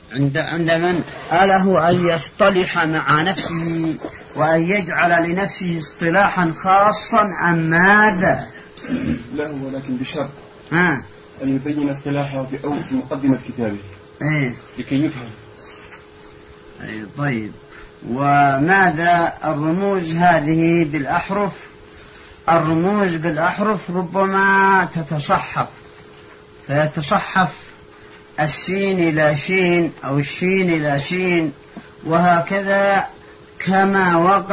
عند من أله أن يصطلح مع نفسه وأن يجعل لنفسه اصطلاحا خاصا أم ماذا؟ لا، ولكن بشرط أن يبين اصطلاحه في مقدمة كتابه لكي يفهم. طيب، وماذا الرموز هذه بالأحرف؟ الرموز بالأحرف ربما تتصحف، فيتصحف السين إلى شين أو الشين إلى شين، وهكذا كما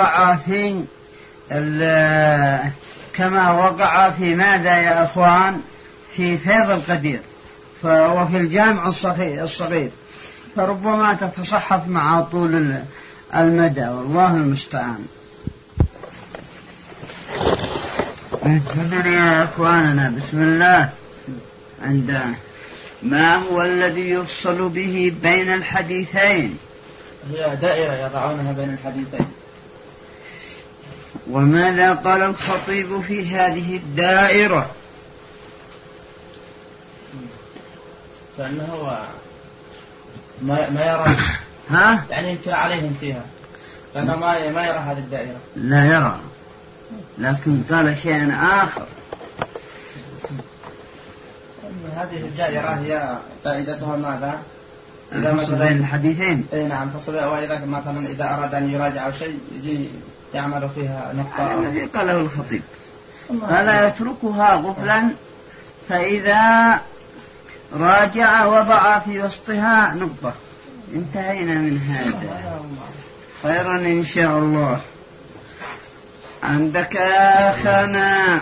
وقع في ماذا يا أخوان؟ في فيض القدير وفي الجامع الصغير، فربما تتصحف مع طول المدى، والله المستعان. انتظروا يا أخواننا، بسم الله. ما هو الذي يفصل به بين الحديثين؟ هي دائرة يضعونها بين الحديثين. وماذا قال الخطيب في هذه الدائرة؟ فإنه ما يرى يعني ينكر عليهم فيها، فإنه ما يرى هذه الدائرة، لا يرى، لكن قال شيئا آخر. هذه الدائرة هي فائدتها ماذا؟ الفصل بين الحديثين. نعم، فصل. وإذا مثلا إذا أراد أن يراجع شيء يجي يعمل فيها نقطة. الذي قاله الخطيب فلا يتركها غفلا، فإذا راجع وضع في وسطها نقطة. انتهينا من هذا، خيرا إن شاء الله. عندك أخانا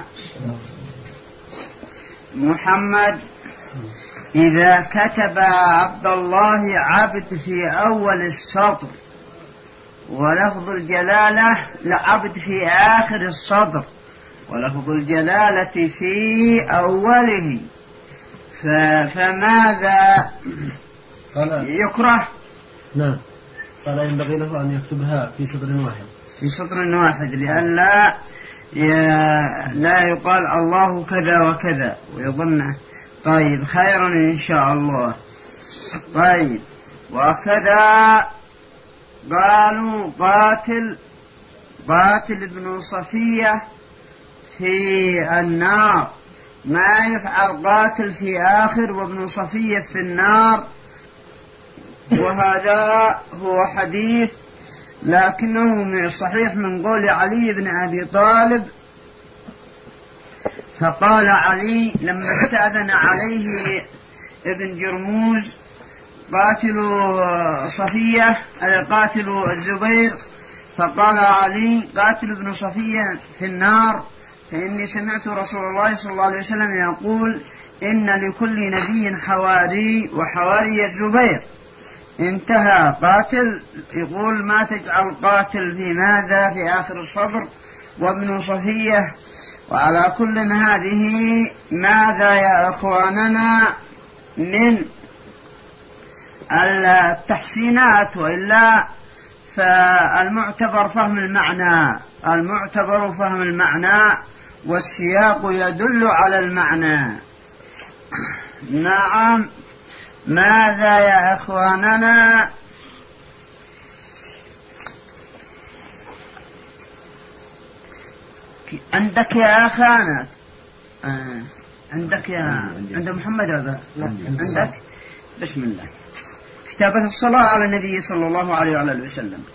محمد، إذا كتب عبد الله عبد في أول السطر ولفظ الجلالة لعبد في آخر السطر ولفظ الجلالة في أوله، فماذا يكره؟ نعم، قال ينبغي له أن يكتبها في سطر واحد لأن لا يقال الله كذا وكذا ويظن. طيب، خيرا إن شاء الله. طيب، وكذا قالوا قاتل ابن صفية في النار، ما يفعل قاتل في آخر وابن صفية في النار. وهذا هو حديث لكنه صحيح من قول علي بن أبي طالب. فقال علي لما استأذن عليه ابن جرموز قاتل صفية قاتل الزبير، فقال علي قاتل ابن صفية في النار، فإني سمعت رسول الله صلى الله عليه وسلم يقول إن لكل نبي حواري وحواري الزبير. انتهى. قاتل يقول ما تجعل قاتل في ماذا في آخر الصبر وابن صفية. وعلى كل هذه ماذا يا أخواننا من التحسينات، وإلا فالمعتبر فهم المعنى والسياق يدل على المعنى. نعم، ماذا يا أخواننا؟ عندك يا أخانا، عند محمد هذا عندك؟ بسم الله. كتابة الصلاة على النبي صلى الله عليه وعلى آله وسلم.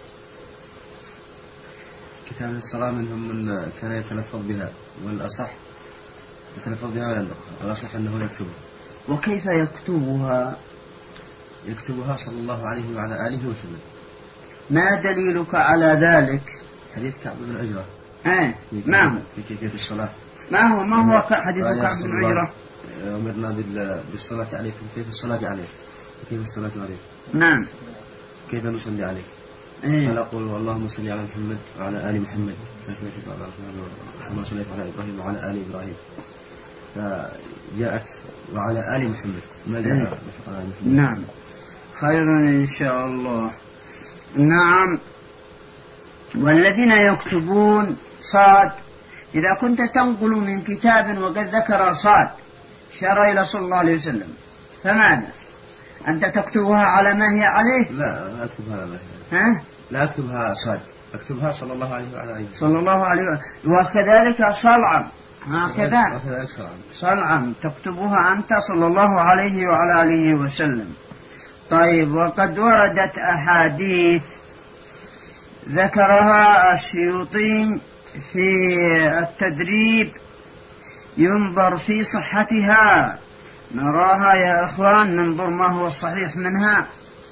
كتابة الصلاة منهم من كان يتلفظ بها، والأصح يتلفظ بها، والأصح أنه يكتبها. وكيف يكتبها؟ يكتبها صلى الله عليه وعلى آله وسلم. ما دليلك على ذلك؟ حديث كعب بن عجرة. ما هو في كيفية الصلاة؟ ما هو حديث كعب بن عجرة؟ أمرنا بالصلاة عليكم، كيف الصلاة عليه؟ كيف الصلاة عليه؟ نعم، كيف نصلي عليه؟ فنقول اللهم صل على محمد وعلى آل محمد كما صليت على إبراهيم وعلى آل إبراهيم. فجاءت وعلى آل محمد، ما جاء على محمد. نعم، خيرا إن شاء الله. نعم. والذين يكتبون صاد، إذا كنت تنقل من كتاب وقد ذكر صاد شار إلى صلى الله عليه وسلم، فماذا؟ أنت تكتبها على ما هي عليه؟ لا أكتبها على ما هي. ها؟ لا أكتبها صاد، أكتبها صلى الله عليه وعلى آله. صلى الله عليه وكذلك صلعا، هكذا صلعا تكتبها أنت صلى الله عليه وعلى آله وسلم. طيب، وقد وردت أحاديث ذكرها السيوطي في التدريب ينظر في صحتها، نراها يا إخوان، ننظر ما هو الصحيح منها.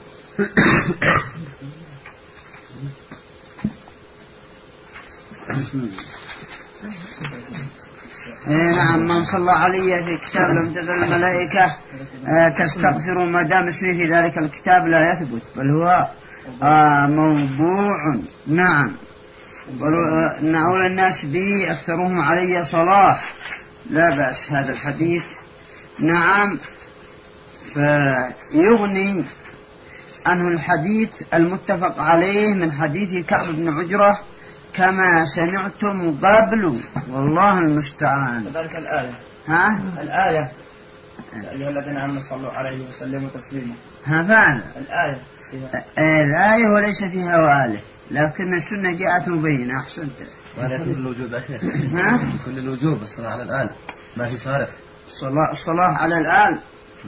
نعم، من صلى علي في كتاب لم تزل الملائكة تستغفر ما دام اسمي في ذلك الكتاب لا يثبت، بل هو موضوع. نعم، إن أولى الناس بي أكثرهم علي صلاة، لا بأس هذا الحديث. نعم، فيغني عنه الحديث المتفق عليه من حديث كعب بن عجرة كما سمعتم قبل، والله المستعان. كذلك الآية. ها؟ الآية يا أيها الذين آمنوا صلوا عليه وسلموا تسليما. ها فعلا الآية. الآية وليس فيها وآله، لكن السنة جاءت مبينة. أحسنت. وهذا كل الوجوب أخير. ها؟ كل الوجوب الصلاة على الآل، ما في صارف. الصلاة على الآل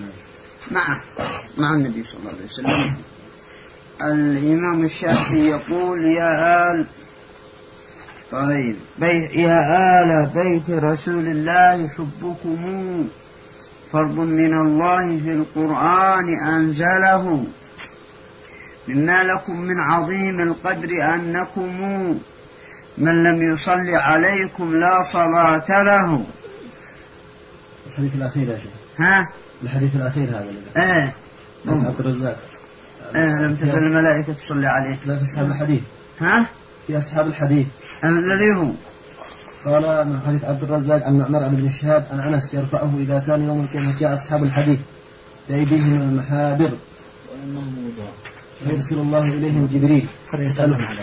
مع النبي صلى الله عليه وسلم. الإمام الشافعي يقول يا آل، طيب، يا آل بيت رسول الله حبكم فرض من الله في القرآن أنزله، مما لكم من عظيم القدر أنكم من لم يصلي عليكم لا صلاة له. الحديث الأخير يا شيخ. ها؟ الحديث الأخير هذا عبد الرزاق. لم تزل الملائكة تصلي عليه. لا، في أصحاب الحديث. ها؟ في أصحاب الحديث الذي هو قال من حديث عبد الرزاق عن معمر بن شهاب عن أنس يرفعه إذا كان يوم القيامة جاء أصحاب الحديث بأيديهم المحابر ويرسل الله إليهم جبريل حتى يسألهم عليه.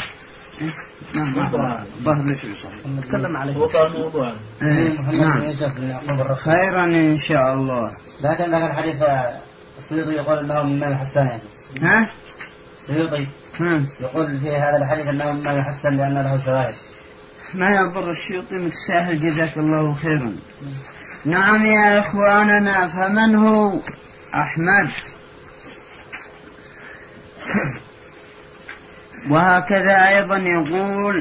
ظهر ليش صحيح نتكلم عليه وقال موضوع. نعم، خيرا إن شاء الله. لكن ذكر حديث السيوطي يقول أنه مما يحسن. ها؟ السيوطي يقول في هذا الحديث أنه مما يحسن لأن له شواهد. ما يضر الشيوطي متساهل، جزاك الله خيرا. نعم يا إخواننا، فمن هو أحمد؟ وهكذا أيضا يقول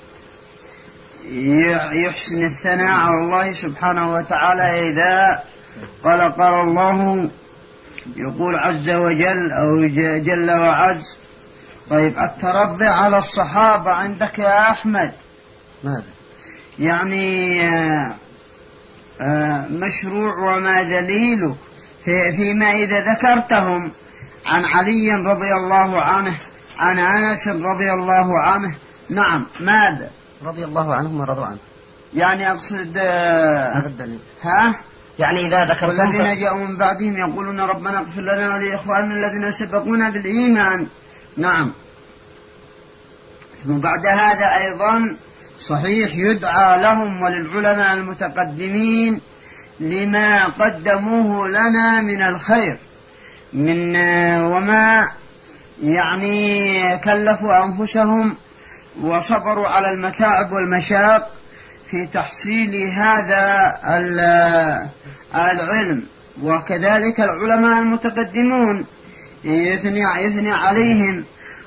يحسن الثناء على الله سبحانه وتعالى إذا قال الله، يقول عز وجل أو جل وعز. طيب، الترضي على الصحابة عندك يا أحمد ماذا؟ يعني مشروع، وما دليله فيما إذا ذكرتهم عن علي رضي الله عنه، عن أنس رضي الله عنه. نعم، ماذا؟ رضي الله عنهم ورضوا عنه، يعني أقصد هذا الدليل. ها؟ يعني إذا ذكرتهم والذين جاءوا من بعدهم يقولون ربنا اغفر لنا ولإخواننا الذين سبقونا بالإيمان. نعم. وبعد هذا أيضا صحيح يدعى لهم وللعلماء المتقدمين لما قدموه لنا من الخير، من وما يعني كلفوا أنفسهم وصبروا على المتاعب والمشاق في تحصيل هذا العلم. وكذلك العلماء المتقدمون يثني عليهم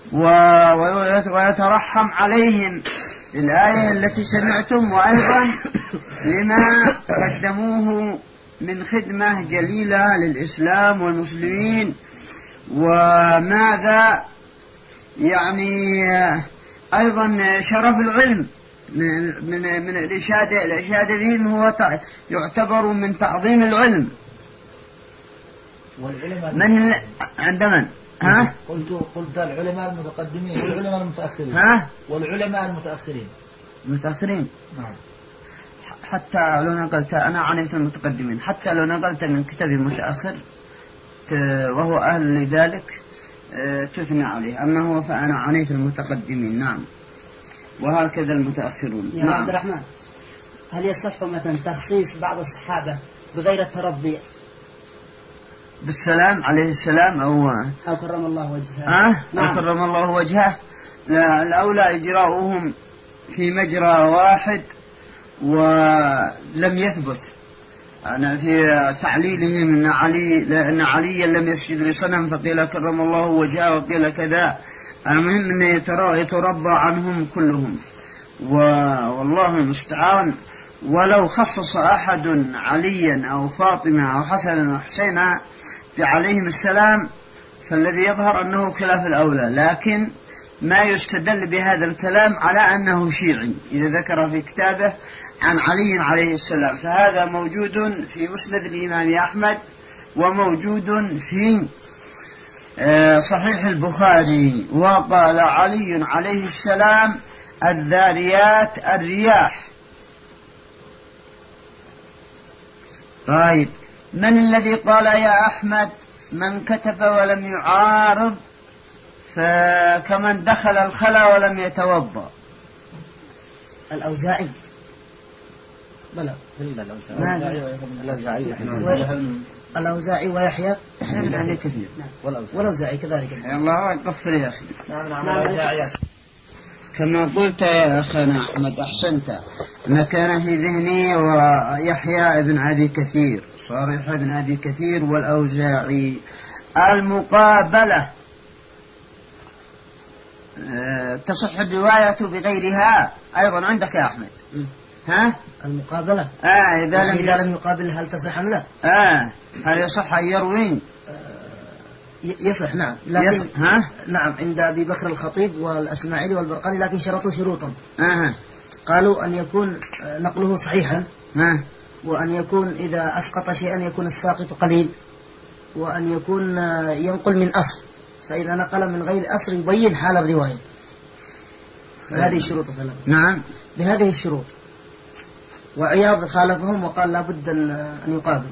ويترحم عليهم الآية التي سمعتم، وأيضا لما قدموه من خدمة جليلة للإسلام والمسلمين. وماذا يعني أيضا شرف العلم من الإشادة بهم هو يعتبر من تعظيم العلم. من عند من؟ ها؟ قلت العلماء المتقدمين والعلماء المتأخرين. ها؟ والعلماء المتأخرين. نعم. حتى لو نقلت، أنا عنيت المتقدمين، حتى لو نقلت من كتاب متأخر وهو أهل لذلك تثنى عليه، أما هو فأنا عنيت المتقدمين. نعم، وهكذا المتأخرون. يا عبد الرحمن، هل يصح مثلا تخصيص بعض الصحابة بغير الترضي بالسلام عليه السلام أو كرم الله وجهه. نعم. أو كرم الله وجهه. الأولى إجراؤهم في مجرى واحد، ولم يثبت أنا في تعليلهم أن عليا لم يسجد لصنم فقيل كرم الله وجهه وقيل كذا. المهم أن يترضى عنهم كلهم، والله المستعان. ولو خصص أحد عليا أو فاطمة أو حسنا وحسينا عليهم السلام فالذي يظهر أنه خلاف الأولى، لكن ما يستدل بهذا الكلام على أنه شيعي إذا ذكر في كتابه عن علي عليه السلام، فهذا موجود في مسند الإمام أحمد وموجود في صحيح البخاري. وقال علي عليه السلام الذاريات الرياح. طيب، من الذي قال يا أحمد من كتب ولم يعارض فكمن دخل الخلا ولم يتوضأ؟ الأوزاعي. بلى الأوزاعي ويحيى بن أبي كثير والأوزاعي كذلك. الله يغفر يا أخي. نعم. كما قلت يا أخنا أحمد أحسنت، أن كان في ذهني ويحيى بن أبي كثير، صالح بن أبي كثير والأوزاعي. المقابلة تصح الرواية بغيرها أيضا عندك يا أحمد؟ ها؟ المقابلة إذا لم يقابل هل تصح أم لا؟ هل يصح أن يروي؟ يصح نعم، لكن نعم عند أبي بكر الخطيب والأسماعيلي والبرقاني، لكن شرطوا شروطا. قالوا أن يكون نقله صحيحا، وأن يكون إذا أسقط شيئا يكون الساقط قليل، وأن يكون ينقل من أصل، فإذا نقل من غير أصل يبين حال الرواية. هذه الشروط ثلاثة. نعم، بهذه الشروط. وعياض خالفهم وقال لابد أن يقابل.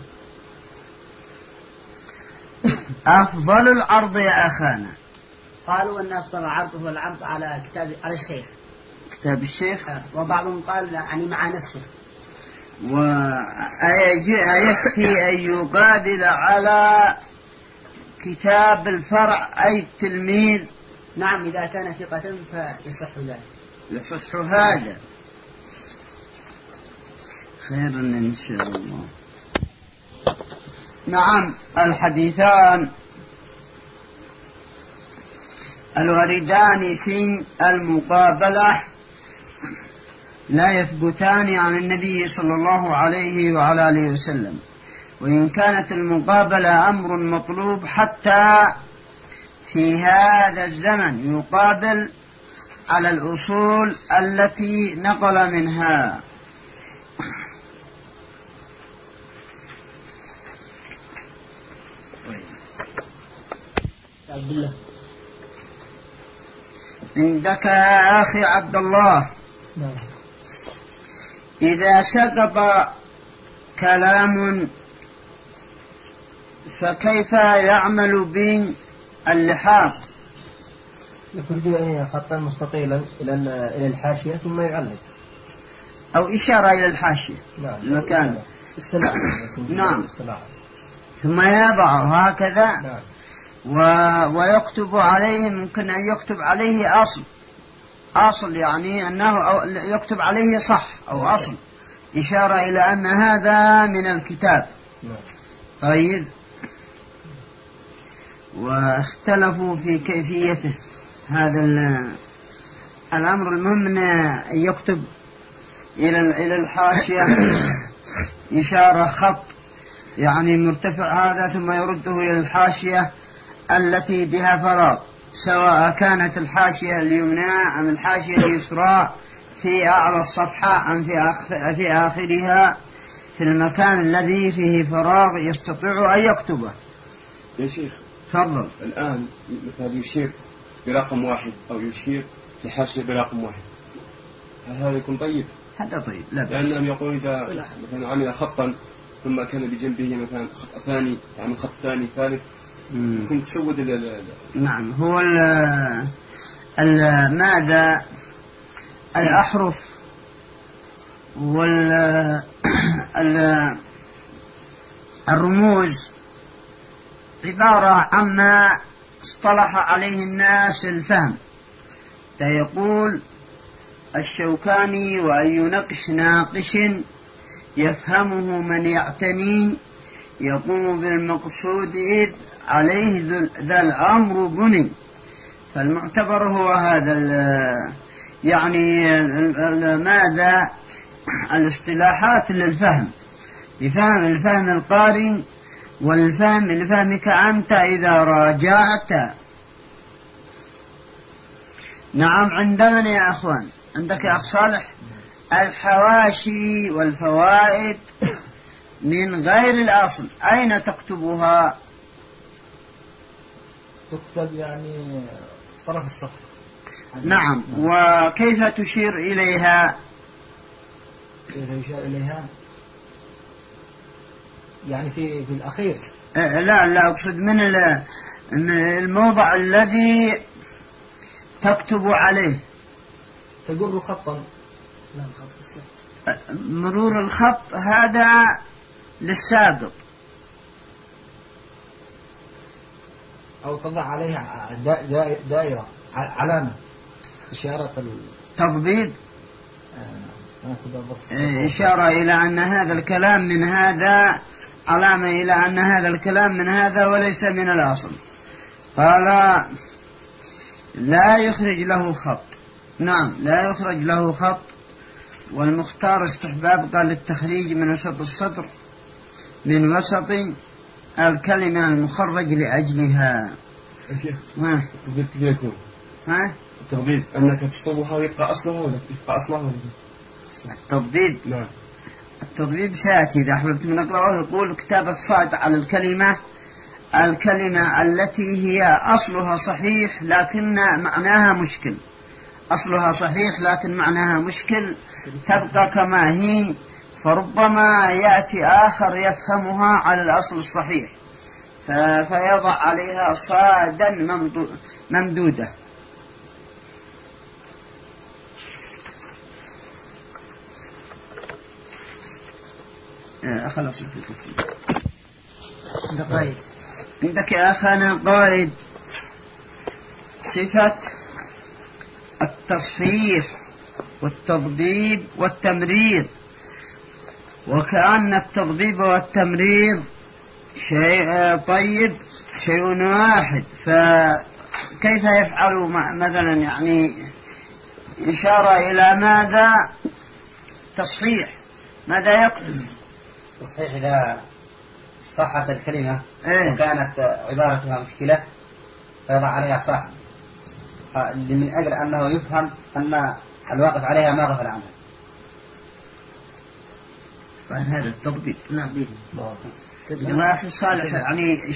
أفضل العرض يا أخانا؟ قالوا أن أفضل العرض هو العرض على الشيخ، كتاب الشيخ. وبعضهم قال يعني مع نفسه. ويكفي أن يقابل على كتاب الفرع أي التلميذ؟ نعم، إذا كان ثقة فيصح ذلك. يصح هذا خيرا إن شاء الله. نعم، الحديثان الواردان في المقابلة لا يثبتان عن النبي صلى الله عليه وعلى آله وسلم، وإن كانت المقابلة أمر مطلوب حتى في هذا الزمن يقابل على الأصول التي نقل منها. عندك يا أخي عبد الله إذا سقط كلام فكيف يعمل باللحاق؟ يخرج يعني خطا مستطيلا إلى الحاشية ثم يعلق، أو إشارة إلى الحاشية المكان نعم، ثم يضعه هكذا ويكتب عليه، ممكن أن يكتب عليه أصل يعني أنه يكتب عليه صح أو أصل، إشارة إلى أن هذا من الكتاب. طيب، واختلفوا في كيفيته هذا الأمر. المهم أن يكتب إلى الحاشية إشارة خط يعني مرتفع هذا، ثم يرده إلى الحاشية التي بها فراغ، سواء كانت الحاشية اليمنى أم الحاشية اليسرى في أعلى الصفحة أم في آخرها، في المكان الذي فيه فراغ يستطيع أن يكتبه. يا شيخ تفضل. الآن مثلا يشير برقم واحد أو يشير لحاشية برقم واحد، هل هذا يكون طيب؟ هذا طيب، لا بأس. لأنهم يقول إذا مثلا عمل خطا ثم كان بجنبه مثلا خط ثاني، يعني خط ثاني ثالث، يكون تسود نعم، هو ماذا الأحرف والرموز عبارة عما اصطلح عليه الناس الفهم. فيقول الشوكاني: وأي نقش ناقش يفهمه من يعتني يقوم بالمقصود إذ عليه ذا الأمر بني. فالمعتبر هو هذا يعني ماذا الاصطلاحات للفهم، الفهم القارن والفهم لفهمك أنت إذا راجعت. نعم. عندنا يا أخوان، عندك يا أخ صالح الحواشي والفوائد من غير الأصل أين تكتبها؟ تكتب يعني طرف الصف. نعم. وكيف تشير إليها؟ كيف يشير إليها يعني في الأخير؟ لا أقصد من الموضع الذي تكتب عليه. تجر خطا. لا، مرور الخط هذا للسابق. أو تضع عليها دائرة علامة إشارة تضبيب، إشارة إلى أن هذا الكلام من هذا، علامة إلى أن هذا الكلام من هذا وليس من الأصل. قال لا يخرج له خط. نعم، لا يخرج له خط. والمختار استحباب قال التخريج من وسط السطر، من وسط الكلمة المخرج لأجلها. التضبيب كيف يكون؟ التضبيب أنك تشطبها ويبقى أصلها ولا يبقى أصلها؟ التضبيب. نعم. التضبيب سيأتي إذا أحببت من أقرأه. يقول كتابة صاد على الكلمة التي هي أصلها صحيح لكن معناها مشكل. أصلها صحيح لكن معناها مشكل، تبقى كما هي، فربما يأتي آخر يفهمها على الأصل الصحيح فيضع عليها صادا ممدودة. خلاص. عندك يا أخانا قائد صفة التصحيح والتضبيب والتمريض، وكأن التضبيب والتمريض شيء طيب، شيء واحد. فكيف يفعل مثلا يعني إشارة إلى ماذا؟ تصحيح. ماذا يقصد؟ تصحيح إذا صحت الكلمة وكانت عبارتها مشكلة فيضع عليها صح، من أجل أنه يفهم أن الواقف عليها ما غفل عنها. هذا التضبيب. نعم. يا أخي صالح يعني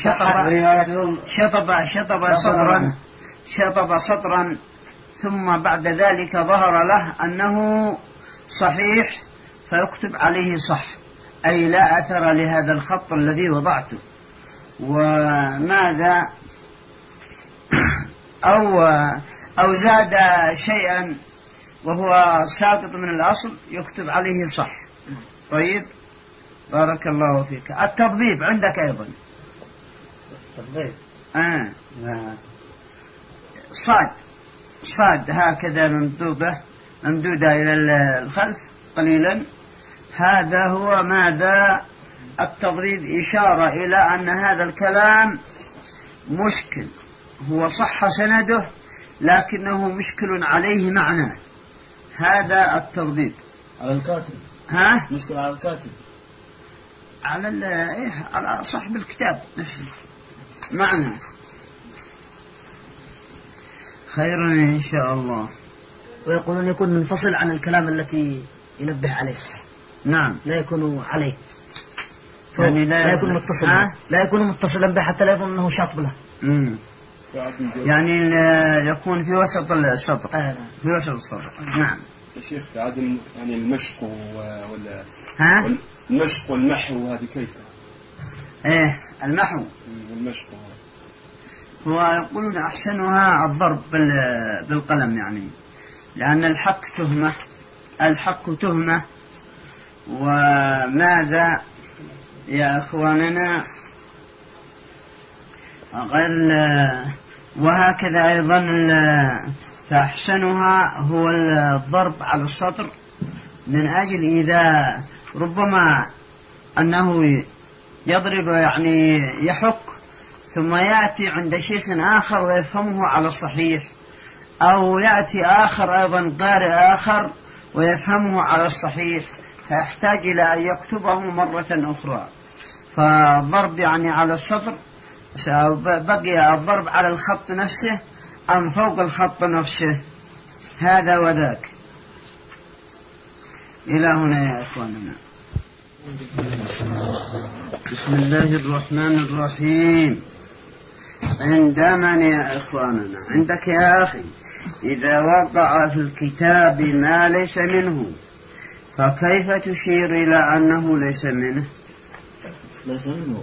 شطب سطرا ثم بعد ذلك ظهر له أنه صحيح فيكتب عليه صح، أي لا أثر لهذا الخط الذي وضعته. وماذا أو زاد شيئا وهو ساقط من الأصل يكتب عليه صح. طيب، بارك الله فيك. التضبيب عندك أيضا. التضبيب صاد هكذا ممدودة إلى الخلف قليلا. هذا هو ماذا؟ التضريب، إشارة إلى أن هذا الكلام مشكل، هو صح سنده لكنه مشكل عليه معنى. هذا التضريب على الكاتب. مشكل على الكاتب، على صاحب الكتاب نفسه معنى. خير إن شاء الله. ويقولون يكون منفصل عن الكلام التي ينبه عليه. نعم، لا يكون عليه، يعني لا يكون متصلا، لا يكون متصلا به حتى لا يكون أنه شاطب له. يعني يكون في وسط السطر. في وسط السطر. نعم يا شيخ. عدم يعني المشق ولا المشق والمحو هذه كيف؟ المحو والمشق هو يقولون أحسنها الضرب بالقلم، يعني لأن الحق تهمة. وماذا يا أخواننا؟ وهكذا أيضا فأحسنها هو الضرب على السطر، من أجل إذا ربما أنه يضرب يعني يحك ثم يأتي عند شيخ آخر ويفهمه على الصحيح، أو يأتي آخر أيضا قارئ آخر ويفهمه على الصحيح، فيحتاج إلى أن يكتبه مرة أخرى. فالضرب يعني على السطر، بقي الضرب على الخط نفسه أم فوق الخط نفسه، هذا وذاك. إلى هنا يا إخواننا. بسم الله الرحمن الرحيم. عند من يا إخواننا؟ عندك يا أخي. إذا وقع في الكتاب ما ليس منه فكيف تشير إلى أنه ليس منه؟ ليس منه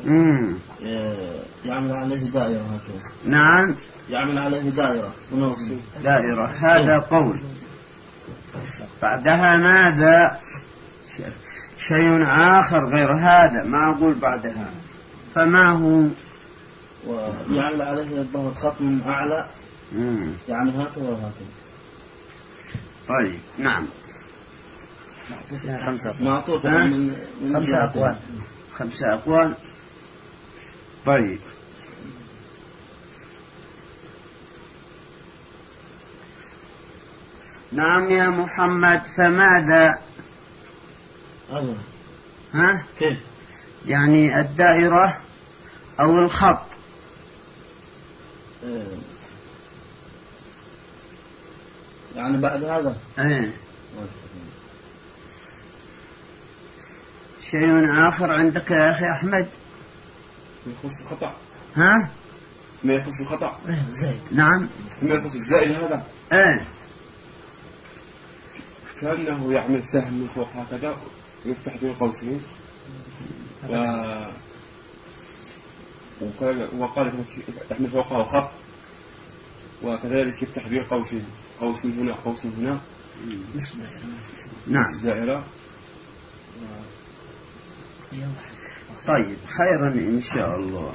يعمل عليه دائرة هكذا. نعم، يعمل عليه دائرة. دائرة، هذا قول. بعدها ماذا؟ شيء آخر غير هذا، ما أقول بعدها. فما هو؟ ويعمل عليه الظهر خط من أعلى، يعني هكذا وهكذا. طيب نعم. معطوف من 5 أقوال. 5 أقوال. طيب نعم يا محمد. فماذا؟ ها؟ كيف؟ يعني الدائرة أو الخط؟ يعني بعد هذا شيء آخر عندك يا أخي أحمد؟ يخص الخطأ. ها؟ ما يخص الخطأ. زائد. نعم. ما يخص الزائد هذا. كأنه يعمل سهم من فوق هكذا ويفتح بين قوسين، وقال يحمل فوقه خط، وكذلك يفتح بين قوسين، قوس هنا قوس هنا. نعم. دائرة. طيب خيرا إن شاء الله.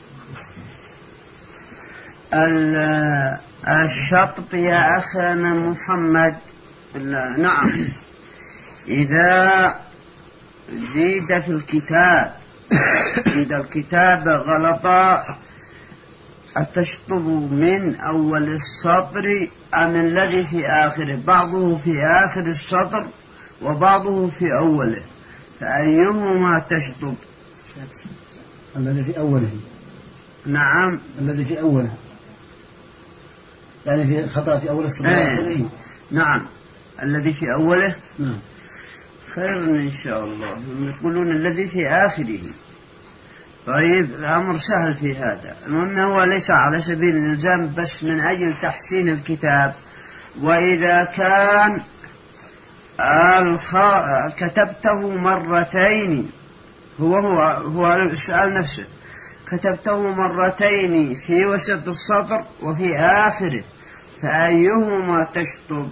الشطب يا أخانا محمد. نعم. إذا زيد في الكتاب، إذا الكتاب غلطا، أتشطب من أول السطر أم الذي في آخره؟ بعضه في آخر السطر وبعضه في أوله، فأيهما تشطب؟ الذي في أوله. نعم، الذي في أوله، يعني في خطأ في أول السطر. نعم، الذي في أوله. خير إن شاء الله. يقولون الذي في آخره. طيب الأمر سهل في هذا. المهم هو ليس على سبيل الإلزام، بس من أجل تحسين الكتاب. وإذا كان كتبته مرتين، هو السؤال نفسه، كتبته مرتين في وسط السطر وفي آخره، فأيهما تشطب؟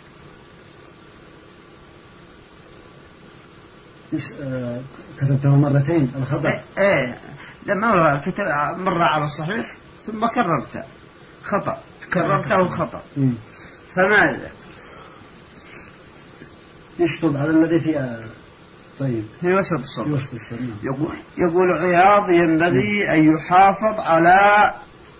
كتبته مرتين الخطأ. لما هو كتب مرة على الصحيح ثم كررته خطأ، كررته خطأ، فماذا؟ يشطب على الذي في طيب في وسط السطر. يقول عياض: ينبغي أن يحافظ على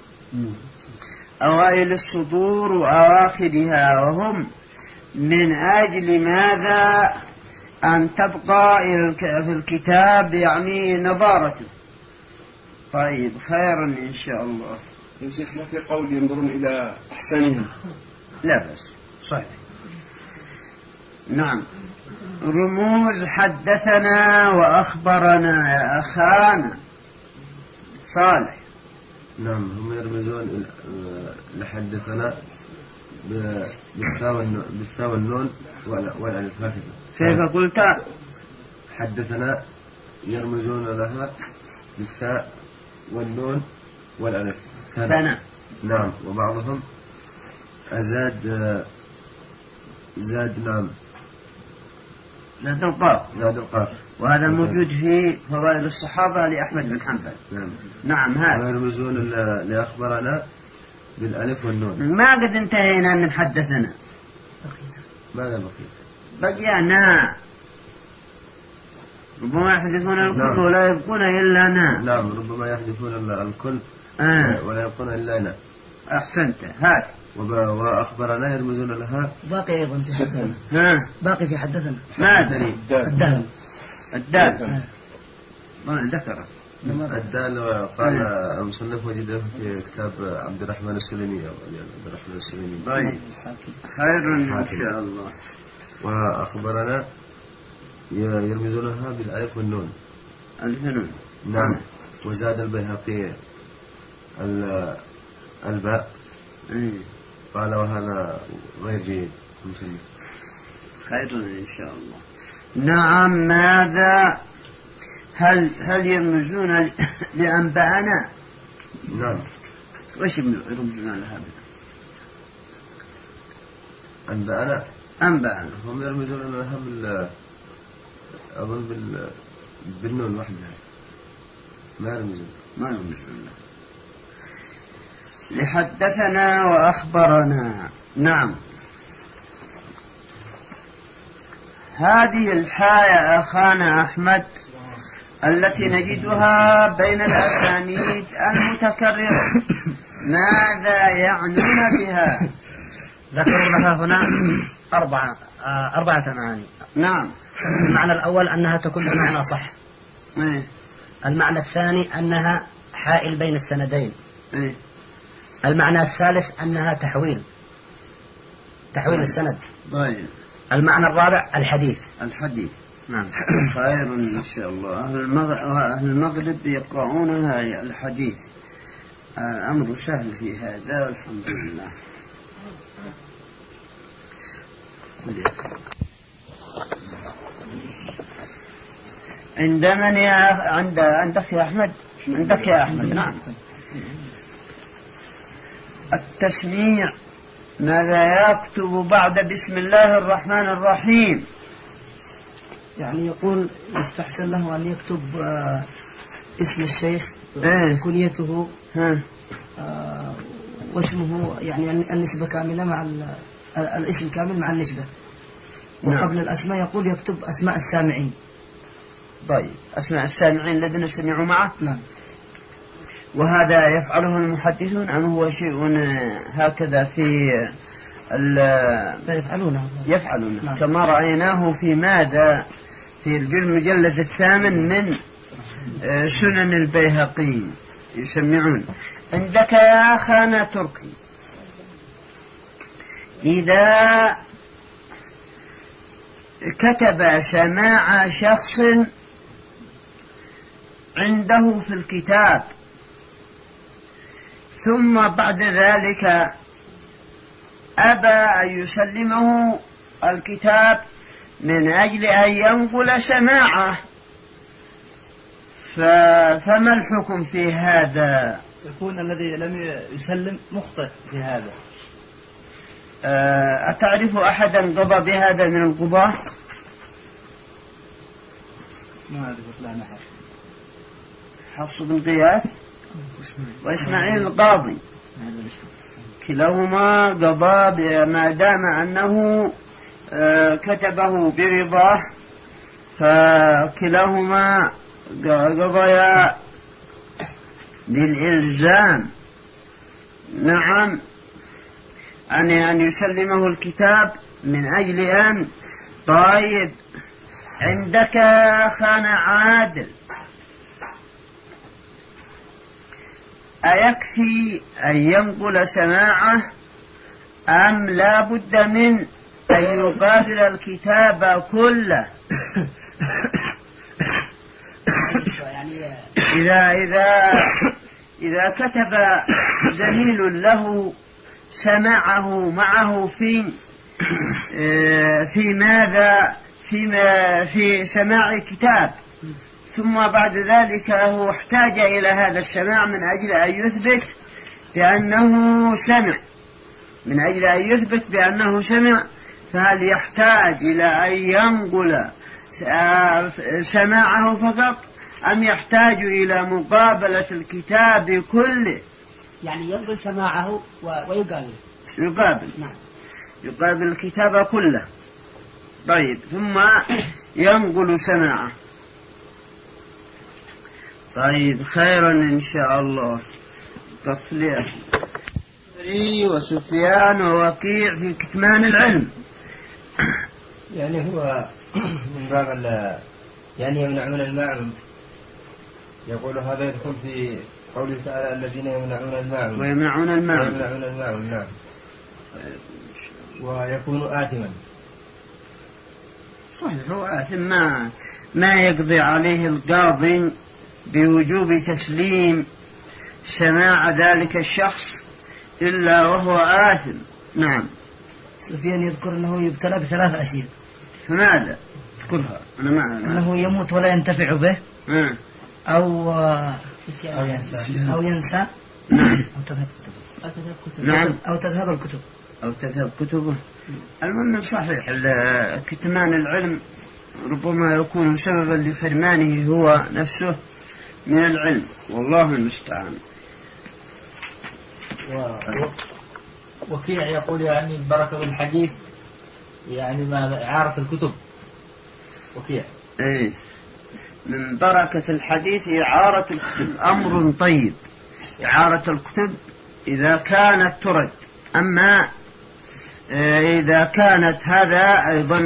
أوائل السطور وأواخرها، وهم من أجل ماذا؟ أن تبقى في الكتاب يعني نظارته. طيب خيرا إن شاء الله. يا شيخ ما في قول ينظرون إلى أحسنهم؟ لا بس صحيح. نعم. رموز حدثنا وأخبرنا يا أخانا صالح. نعم، هم يرمزون لحدثنا بالثاء والنون والألف هكذا. كيف قلت؟ حدثنا يرمزون لها بالثاء والنون والألف. ثنا. نعم. وبعضهم زاد نعم زاد القاف. زاد القاف. وهذا موجود في فضائل الصحابة لأحمد بن حنبل. نعم هذا. ويرمزون لأخبرنا بالألف والنون. ما قد انتهينا من حدثنا. ماذا بقي؟ بقينا ربما يحدثون الكل ولا يبقون إلا نا. نعم ربما يحدثون الكل ولا يبقون إلا نا. أحسنت هذا. وأخبرنا يرمزون لها. باقي أيضا في حدثنا. باقي في حدثنا. ماذا؟ الدال. ما ذكره. الدال قال المصنف وجده في كتاب عبد الرحمن السلمي عبد الرحمن السلمي. طيب خير إن شاء الله. وأخبرنا يرمزونها بالألف والنون. الفنون. نعم. وزاد البيهقي الباء. قال وهذا غير جيد. خير إن شاء الله. نعم ماذا هل يرمزون لأنبأنا؟ نعم. وش يرمزون لها؟ أنبأنا. هم يرمزون لها أظن بالنون وحدها. ما يرمزون لها. لحدثنا وأخبرنا. نعم. هذه الحاء يا أخانا أحمد التي نجدها بين الأسانيد المتكررة ماذا يعنون بها؟ ذكروا لها هنا أربعة معاني. نعم. المعنى الأول أنها تكون بمعنى صح. المعنى الثاني أنها حائل بين السندين. المعنى الثالث أنها تحويل السند. طيب. المعنى الرابع الحديث. نعم. خير إن شاء الله. أهل المغرب يقرؤونها الحديث. الأمر سهل في هذا والحمد لله. عندك يا أحمد. نعم. التسميع ماذا يكتب بعد بسم الله الرحمن الرحيم؟ يعني يقول يستحسن له أن يكتب اسم الشيخ كنيته واسمه يعني النسبة كاملة مع الاسم كامل مع النسبة. وقبل الأسماء يقول يكتب أسماء السامعين. طيب أسماء السامعين الذين استمعوا معه. نعم. وهذا يفعله المحدثون أم هو شيء هكذا في يفعلونه نعم. كما رأيناه في ماذا في المجلد 8 من سنن البيهقي يسمعون. عندك يا أخانا تركي إذا كتب سماع شخص عنده في الكتاب ثم بعد ذلك أبى أن يسلمه الكتاب من أجل أن ينقل سماعه فما الحكم في هذا؟ يكون الذي لم يسلم مخطئ في هذا. أتعرف أحدا قضى بهذا من القضاة؟ ما أعرف. لا حفص بن غياث وإسماعيل القاضي كلاهما قضى ما دام أنه كتبه برضاه فكلاهما قضيا بالإلزام. نعم أن يسلمه الكتاب من أجل أن طيب عندك خان عادل أيكفي أن ينقل سماعه أم لا بد من أن يقابل الكتاب كله؟ إذا كتب زميل له سماعه معه في سماع كتاب ثم بعد ذلك هو احتاج إلى هذا السماع من أجل أن يثبت بأنه سمع فهل يحتاج إلى أن ينقل سماعه فقط أم يحتاج إلى مقابلة الكتاب كله؟ يعني ينقل سماعه ويقابل. يقابل. نعم. يقابل الكتاب كله. طيب ثم ينقل سماعه. طيب خيرا إن شاء الله. تفليه وسفيان ووكيع في كتمان العلم. يعني هو من باب يعني يمنعون الماعون، يقول هذا يدخل في قوله تعالى الذين يمنعون الماعون ويمنعون الماعون. نعم. ويكون آثما. صحيح هو آثم ما يقضي عليه القاضي بوجوب تسليم سماع ذلك الشخص إلا وهو آثم. نعم. سفيان يذكر أنه يبتلى ب3 أشياء. فماذا تذكرها؟ أنا ما أنه يموت ولا ينتفع به أو ينسى. نعم. أو تذهب كتبه. المهم صحيح كتمان العلم ربما يكون سببا لحرمانه هو نفسه من العلم، والله المستعان. وكيع يقول يعني بركة الحديث يعني ما إعارة الكتب. وكيع من بركة الحديث إعارة الكتب. أمر طيب إعارة الكتب إذا كانت ترد. أما إذا كانت هذا أيضا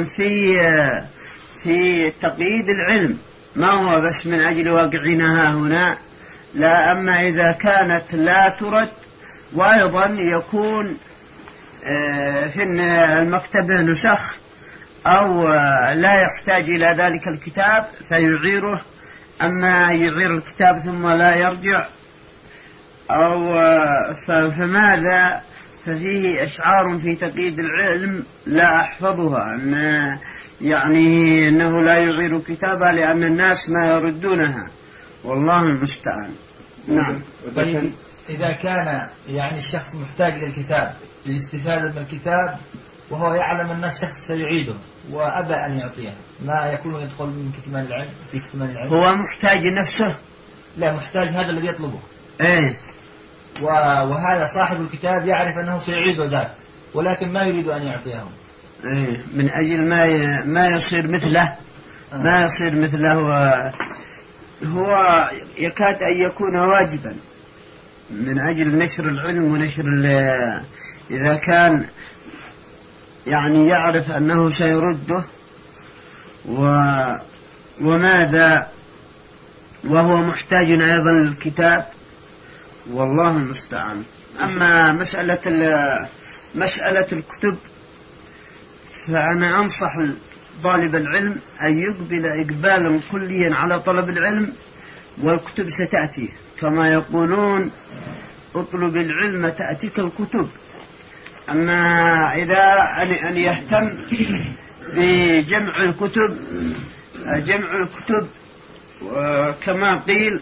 في تقييد العلم، ما هو بس من أجل واقعنا هنا، لا. أما إذا كانت لا ترد وأيضا يكون في المكتبة نسخ أو لا يحتاج إلى ذلك الكتاب فيعيره. أما يعير الكتاب ثم لا يرجع أو فماذا؟ ففيه أشعار في تقييد العلم لا أحفظها، يعني أنه لا يعير كتابها لأن الناس ما يردونها، والله المستعان. نعم. طيب إذا كان يعني الشخص محتاج للكتاب للاستفادة من الكتاب وهو يعلم أن الشخص سيعيده وأبى أن يعطيه، ما يكون يدخل من كتمان العلم في كتمان العلم؟ هو محتاج نفسه؟ لا، محتاج هذا الذي يطلبه. وهذا صاحب الكتاب يعرف أنه سيعيده ذاك ولكن ما يريد أن يعطيه. من أجل ما يصير مثله. ما يصير مثله. هو يكاد أن يكون واجبا من أجل نشر العلم ونشر إذا كان يعني يعرف أنه سيرده وماذا وهو محتاج أيضا للكتاب، والله المستعان. أما مسألة الكتب فأنا أنصح طالب العلم أن يقبل إقبالا كليا على طلب العلم، والكتب ستأتي كما يقولون اطلب العلم تأتيك الكتب. أما إذا أن يهتم بجمع الكتب، جمع الكتب كما قيل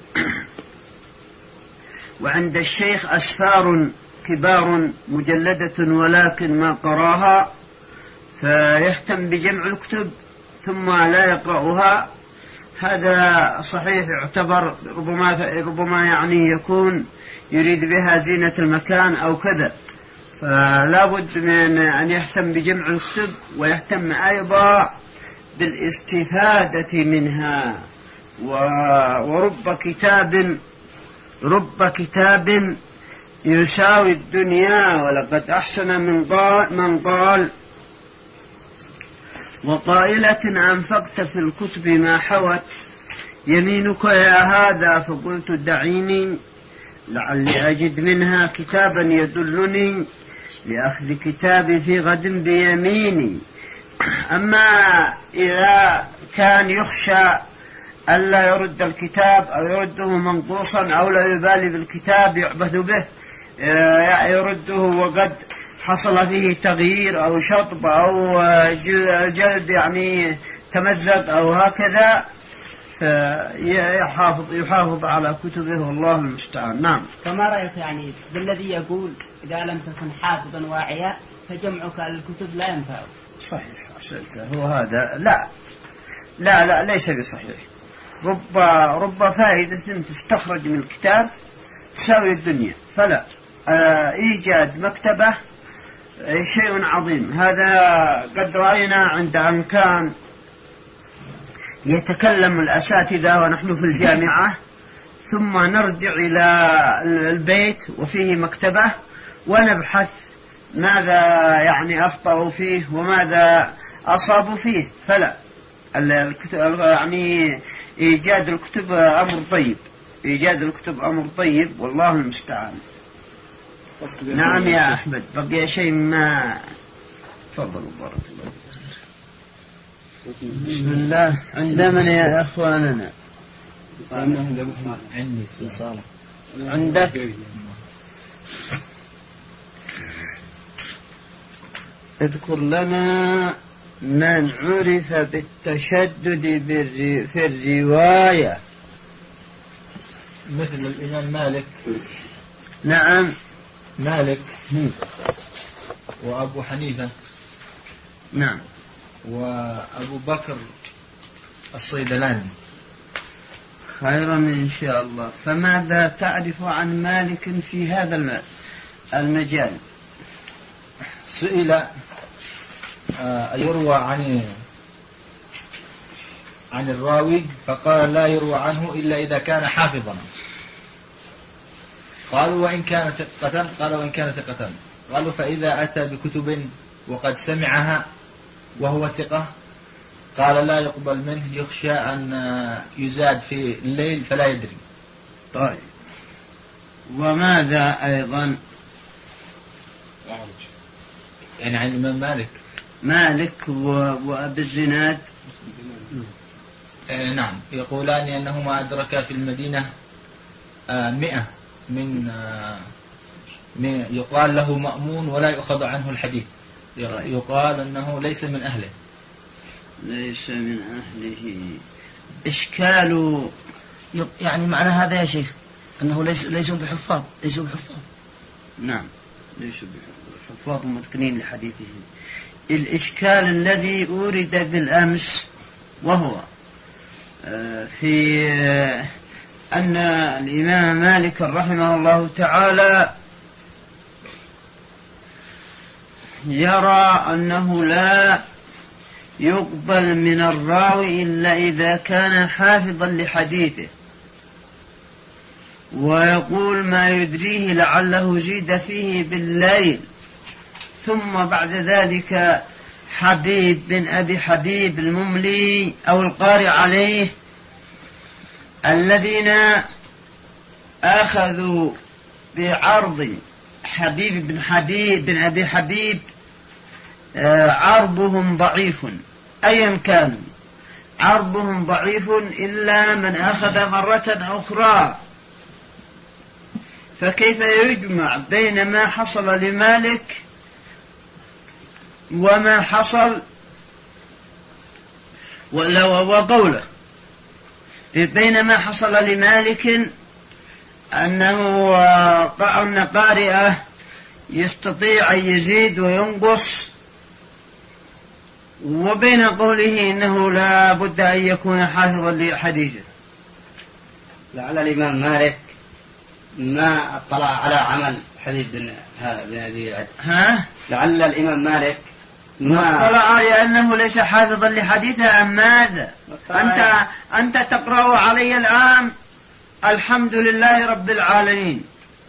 وعند الشيخ أسفار كبار مجلدة ولكن ما قراها، فيهتم بجمع الكتب ثم لا يقرأها. هذا صحيح يعتبر ربما يعني يكون يريد بها زينة المكان أو كذا، فلا بد من أن يهتم بجمع الكتب ويهتم أيضا بالاستفادة منها. رب كتاب يساوي الدنيا، ولقد أحسن من قال وقائلة أنفقت في الكتب ما حوت يمينك يا هذا، فقلت دعيني لعلي أجد منها كتابا يدلني لأخذ كتابي في غد بيميني. أما إذا كان يخشى ألا يرد الكتاب أو يرده منقوصا أو لا يبالي بالكتاب يعبث به، يرده وقد حصل فيه تغيير أو شطب أو جلد يعني تمزق أو هكذا، يحافظ على كتبه، والله المستعان. نعم. فما رأيك يعني بالذي يقول إذا لم تكن حافظا واعيا فجمعك للكتب لا ينفع؟ صحيح، هو هذا لا، لا ليس بصحيح. رب فائدة تستخرج من الكتاب تساوي الدنيا، فلا. إيجاد مكتبة شيء عظيم. هذا قد رأينا عند أن كان يتكلم الأساتذة ونحن في الجامعة، ثم نرجع إلى البيت وفيه مكتبة ونبحث ماذا يعني أخطأوا فيه وماذا أصابوا فيه. فلا، يعني إيجاد الكتب أمر طيب، إيجاد الكتب أمر طيب، والله المستعان. نعم يا أحمد، بقي شيء ما تفضلوا بارك الله. بسم الله. عند من يا أخواننا؟ عندي في صالح. عندك؟ اذكر لنا من عرف بالتشدد في الرواية. مثل الإمام مالك. نعم، مالك وأبو حنيفة. نعم، وأبو بكر الصيدلاني. خيرا إن شاء الله. فماذا تعرف عن مالك في هذا المجال؟ سئل يروى عن الراوي، فقال لا يروى عنه إلا إذا كان حافظا. قالوا وإن كان ثقة؟ قال وإن كان ثقة. قالوا فإذا أتى بكتب وقد سمعها وهو ثقة قال لا يقبل منه، يخشى أن يزاد في الليل فلا يدري. طيب، وماذا أيضا؟ يعني عن الإمام مالك وأبي الزناد. نعم، يقولان أنهما أدرك في المدينة 100 من يقال له مأمون ولا يؤخذ عنه الحديث، يقال أنه ليس من أهله. ليس من أهله. إشكال يعني معنى هذا يا شيخ أنه ليسوا بحفاظ. نعم، ليسوا بحفاظ متقنين لحديثه. الإشكال الذي أورد بالأمس وهو في أن الإمام مالك رحمه الله تعالى يرى أنه لا يقبل من الراوي إلا إذا كان حافظا لحديثه، ويقول ما يدريه لعله زيد فيه بالليل. ثم بعد ذلك حبيب بن أبي حبيب المملي أو القارئ عليه الذين أخذوا بعرض حبيب بن أبي حبيب عرضهم ضعيف، أيا كانوا عرضهم ضعيف إلا من أخذ مرة أخرى. فكيف يجمع بين ما حصل لمالك وما حصل وقوله بين ما حصل لمالك أن قارئه يستطيع أن يزيد وينقص، وبين قوله إنه لا بد أن يكون حافظا لحديثه. لعل الإمام مالك ما اطلع على عمل حبيب بن أبي ها؟ لعل الإمام مالك ما اطلع لأنه ليس حافظا لحديثه أم ماذا؟ أنت تقرأ علي الآن الحمد لله رب العالمين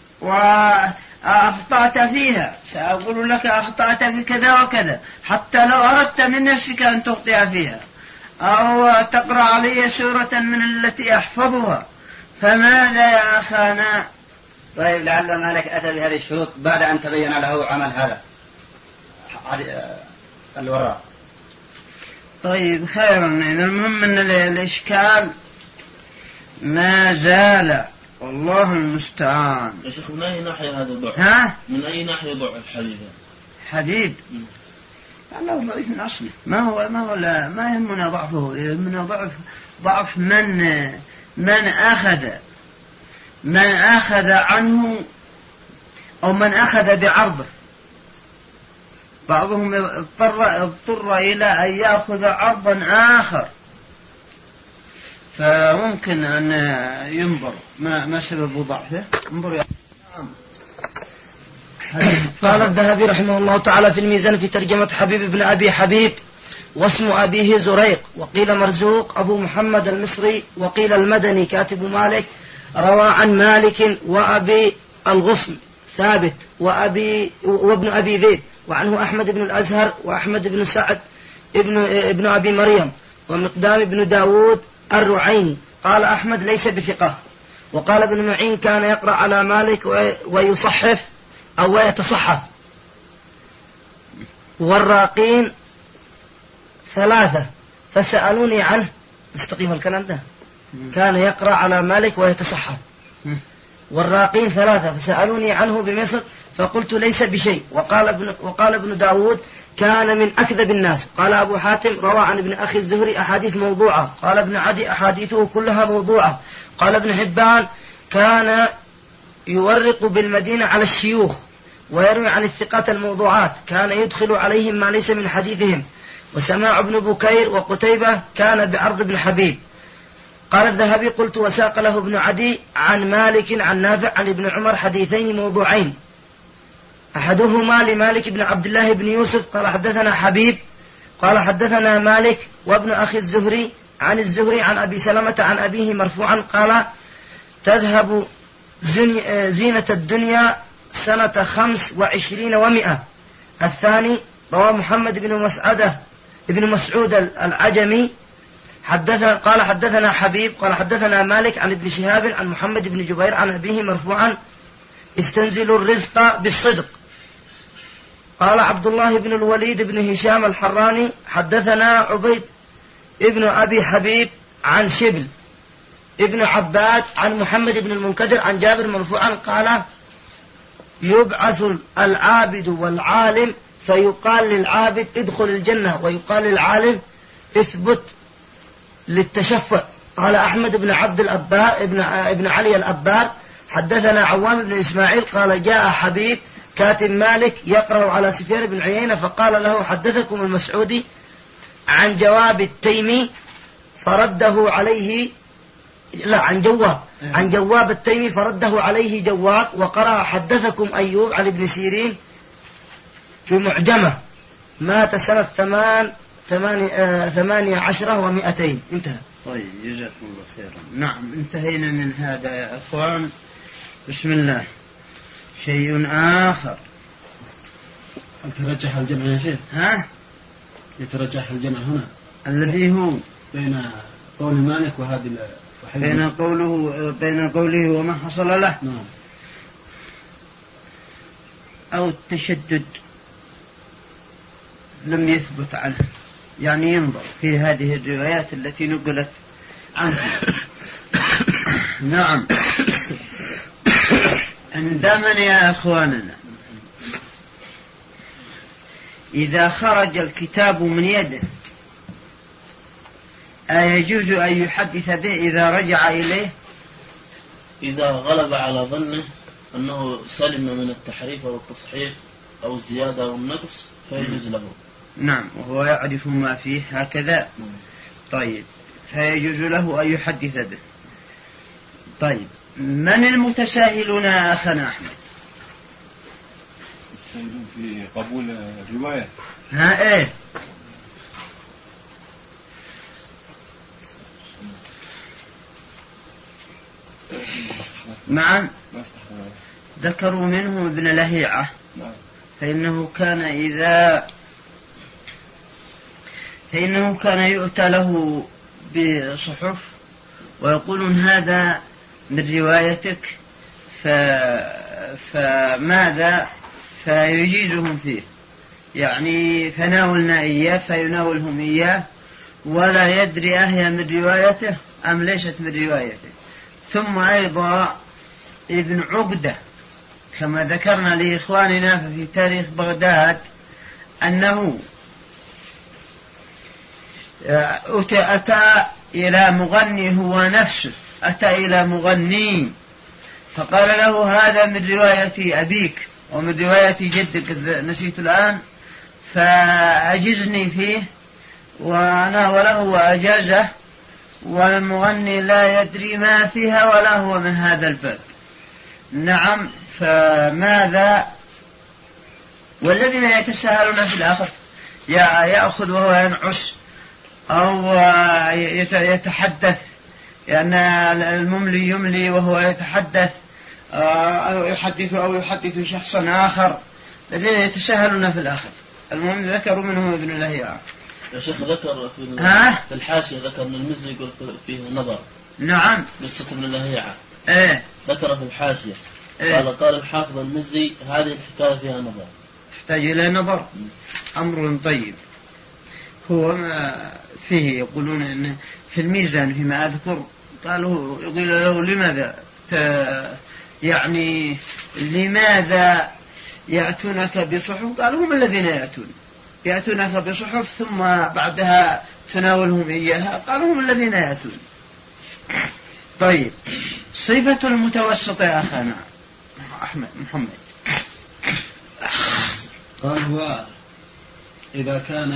وأخطأت فيها، سأقول لك أخطأت في كذا وكذا، حتى لو أردت من نفسك أن تخطئ فيها، أو تقرأ علي سورة من التي أحفظها، فماذا يا أخانا؟ طيب، لعل مالك أتى بهذه الشروط بعد أن تبين له عمل هذا الوراء. طيب، خيرا. المهم أن الإشكال ما زال، والله المستعان. يا شيخ، من أي ناحية هذا ضعف؟ ها؟ من أي ناحية ضعف حديد؟ يعني ضعيف من أصله، ما يهمنا ضعفه، يهمنا ضعف من أخذ عنه أو من أخذ بعرضه. بعضهم اضطر إلى أن يأخذ عرضا آخر فممكن أن ينظر ما سبب ضعفه. انظر يا قال الذهبي رحمه الله تعالى في الميزان في ترجمة حبيب بن أبي حبيب واسم أبيه زريق، وقيل مرزوق أبو محمد المصري، وقيل المدني كاتب مالك، روى عن مالك وأبي الغصن ثابت وابن أبي ذئب، وعنه أحمد بن الأزهر وأحمد بن سعد ابن أبي مريم ومقدام بن داود الرعيني. قال أحمد ليس بثقة. وقال ابن معين كان يقرأ على مالك ويصحف أو يتصحف. والراقين 3 فسألوني عنه. استقيم الكلام ده. كان يقرأ على مالك ويتصحف. والراقين 3 فسألوني عنه بمصر فقلت ليس بشيء. وقال ابن داود كان من أكذب الناس. قال أبو حاتم روى عن ابن أخي الزهري أحاديث موضوعة. قال ابن عدي أحاديثه كلها موضوعة. قال ابن حبان كان يورق بالمدينة على الشيوخ ويروي عن الثقات الموضوعات، كان يدخل عليهم ما ليس من حديثهم. وسماع ابن بكير وقتيبة كان بعرض ابن حبيب. قال الذهبي قلت وساق له ابن عدي عن مالك عن نافع عن ابن عمر حديثين موضوعين، أحدهما لمالك بن عبد الله بن يوسف قال حدثنا حبيب قال حدثنا مالك وابن أخي الزهري عن الزهري عن أبي سلمة عن أبيه مرفوعا قال تذهب زينة الدنيا سنة 25 و100. الثاني رواه محمد بن مسعود العجمي قال حدثنا حبيب قال حدثنا مالك عن ابن شهاب عن محمد بن جبير عن أبيه مرفوعا استنزلوا الرزق بالصدق. قال عبد الله بن الوليد بن هشام الحراني حدثنا عبيد ابن أبي حبيب عن شبل ابن عباد عن محمد بن المنكدر عن جابر مرفوعا قال يبعث العابد والعالم فيقال للعابد ادخل الجنة ويقال للعالم اثبت للتشفع. قال أحمد بن عبد الأبار ابن علي الأبار حدثنا عوام بن إسماعيل قال جاء حبيب كاتب مالك يقرأ على سفيان بن عيينة فقال له حدثكم المسعودي عن جواب التيمي فرده عليه عن جواب التيمي فرده عليه جواب وقرأ حدثكم أيوب عن ابن سيرين في معجمة مات سنة 18 و200. انتهى. طيب جزاكم الله خيرا. نعم انتهينا من هذا يا أخوان. بسم الله. شيء آخر. يترجح الجمع يا شيخ؟ يترجح الجمع هنا الذي هو بين قول مالك وهذه بين قوله وما حصل له. نعم. أو التشدد لم يثبت عنه، يعني ينظر في هذه الروايات التي نقلت عنه. نعم. عندما يا أخواننا إذا خرج الكتاب من يده أيجوز أن يحدث به إذا رجع إليه؟ إذا غلب على ظنه أنه سلم من التحريف أو التصحيح أو الزيادة أو النقص فيجوز له. نعم، وهو يعرف ما فيه هكذا. طيب، فيجوز له أن يحدث به. طيب، من المتساهلون يا أخنا أحمد؟ المتساهلون في قبول الرواية. إيه؟ نعم، ذكروا منه ابن لهيعة، فإنه كان يؤتى له بصحف ويقولون هذا من روايتك فماذا فيجيزهم فيه، يعني فناولنا إياه فيناولهم إياه ولا يدري أهي من روايته أم ليست من روايته. ثم أيضا ابن عقدة كما ذكرنا لإخواننا في تاريخ بغداد أنه أتى إلى مغني، هو نفسه أتى إلى مغني فقال له هذا من رواية أبيك ومن رواية جدك نسيت الآن فأجزني فيه وناوله وأجازه، والمغني لا يدري ما فيها ولا هو من هذا الباب. نعم. فماذا والذين يتساهلون في الآخر يأخذ وهو ينعس أو يتحدث، لأن المملي يملي وهو يتحدث أو يحدث شخصا آخر، الذين يتساهلون في الآخر. المهم ذكروا منهم ابن لهيعة. يا شيخ ذكر في الحاشية ذكر أن المزي يقول فيه نظر. نعم. قصة ابن لهيعة. ذكر في الحاشية. قال الحافظ المزي هذه الحكاية فيها نظر. تحتاج إلى نظر. أمر طيب. هو فيه يقولون إن في الميزان فيما أذكر قالوا يقول له لماذا يعني لماذا يأتونك بصحف؟ قالوا هم الذين يأتونك بصحف ثم بعدها تناولهم إياها، قالوا هم الذين يأتون. طيب صفة المتوسط يا أخانا محمد. قال هو إذا كان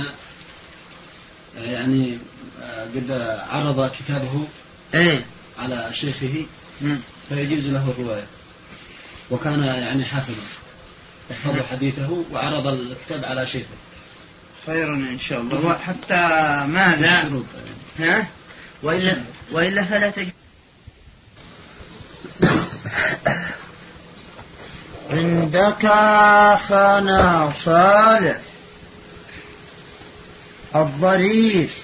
يعني قد عرض كتابه على شيخه فيجوز له الرواية، وكان يعني حافظا يحفظ حديثه وعرض الكتاب على شيخه خيرا إن شاء الله. وحتى ماذا وإلا فلا تجوز. عندك أخانا صالح الضريف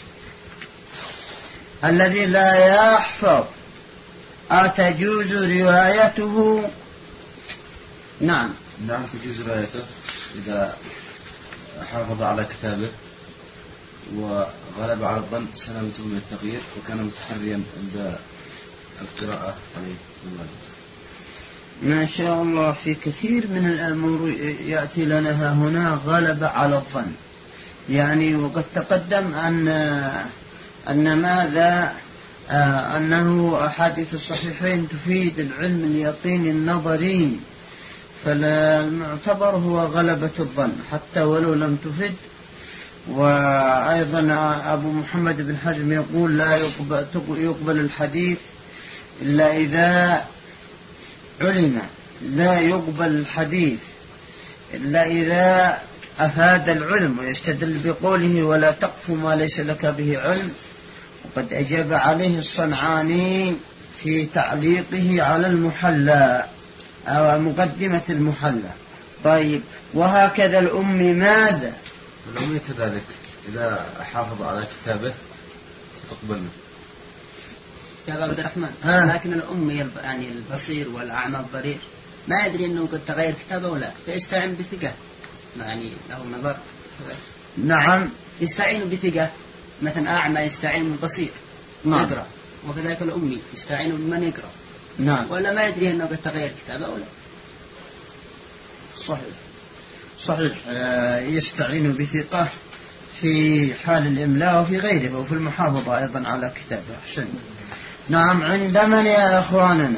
الذي لا يحفظ أتجوز روايته؟ نعم تجوز روايته إذا حافظ على كتابه وغلب على الظن سلامته من التغيير وكان متحريا عند القراءة عليه. ما شاء الله في كثير من الأمور يأتي لنا هنا غلب على الظن، يعني وقد تقدم أن ماذا أنه أحاديث الصحيحين تفيد العلم اليقين النظري، فالمعتبر هو غلبة الظن حتى ولو لم تفد. وأيضا أبو محمد بن حزم يقول لا يقبل الحديث إلا إذا علم، لا يقبل الحديث إلا إذا أفاد العلم، ويستدل بقوله ولا تقف ما ليس لك به علم. وقد أجاب عليه الصنعاني في تعليقه على المحلى أو مقدمة المحلى. طيب وهكذا الأم ماذا؟ الأم كذلك إذا حافظ على كتابه تقبله. يا أبا عبد الرحمن لكن الأم يعني البصير والأعمى الضرير ما يدري أنه قد تغير كتابه ولا، فيستعين بثقة يعني له نظر. نعم يستعين بثقة، مثلا أعمى يستعين بالبصير يقرأ، وكذلك الأمي يستعين بمن يقرأ. نعم. ولا ما يدري أنه قد تغير كتابه ولا. صحيح يستعين بثقة في حال الإملاء وفي غيره وفي المحافظة أيضا على كتابه. أحسن. نعم. عند من يا إخواننا؟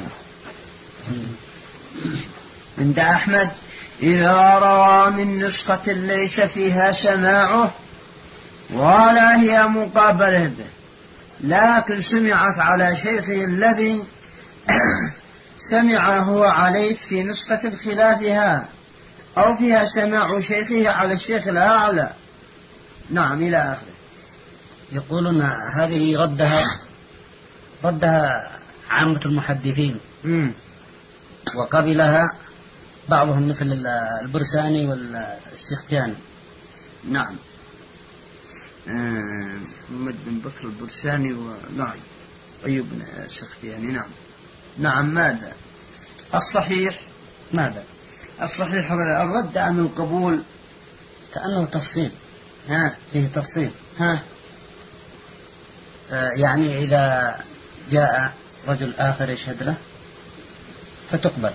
عند أحمد إذا روى من نسخة ليس فيها سماعه ولا هي مقابله به، لكن سمعت على شيخه الذي سمع هو عليه في نسخة خلافها، أو فيها سماع شيخه على الشيخ الأعلى. نعم إلى آخره. يقولون هذه ردها عامة المحدثين وقبلها بعضهم مثل البرساني والسختياني. نعم. محمد بن بكر البرساني ونعم أيوب بن السختياني. نعم. ماذا الصحيح؟ ماذا الصحيح؟ الرد عن القبول كأنه تفصيل. فيه تفصيل. يعني إذا جاء رجل آخر يشهد له فتقبل.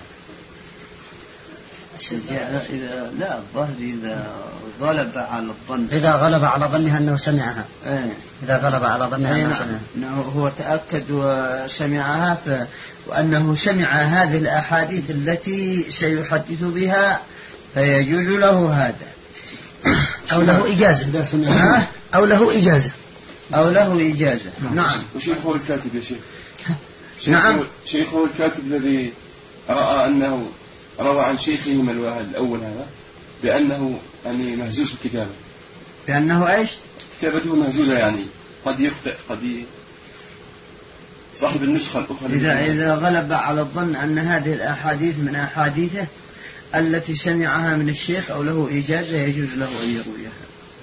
إذا لا الظاهر إذا غلب على الظن، إذا غلب على ظنها أنه سمعها. إذا غلب على ظنها أنه سمعها، هو تأكد وسمعها وأنه سمع هذه الأحاديث التي سيحدث بها فيجوز له هذا، أو له إجازة. أو له إجازة أو له إجازة. نعم. وشيخه الكاتب يا شيخ. نعم. شيخه الكاتب الذي رأى أنه روى عن شيخه الأول هذا بأنه يعني مهزوز الكتابة. بأنه إيش؟ كتابته مهزوزة يعني قد يخطئ قد صاحب النسخة الأخرى. إذا غلب على الظن أن هذه الأحاديث من أحاديثه التي سمعها من الشيخ أو له إجازة يجوز له أن يرويها.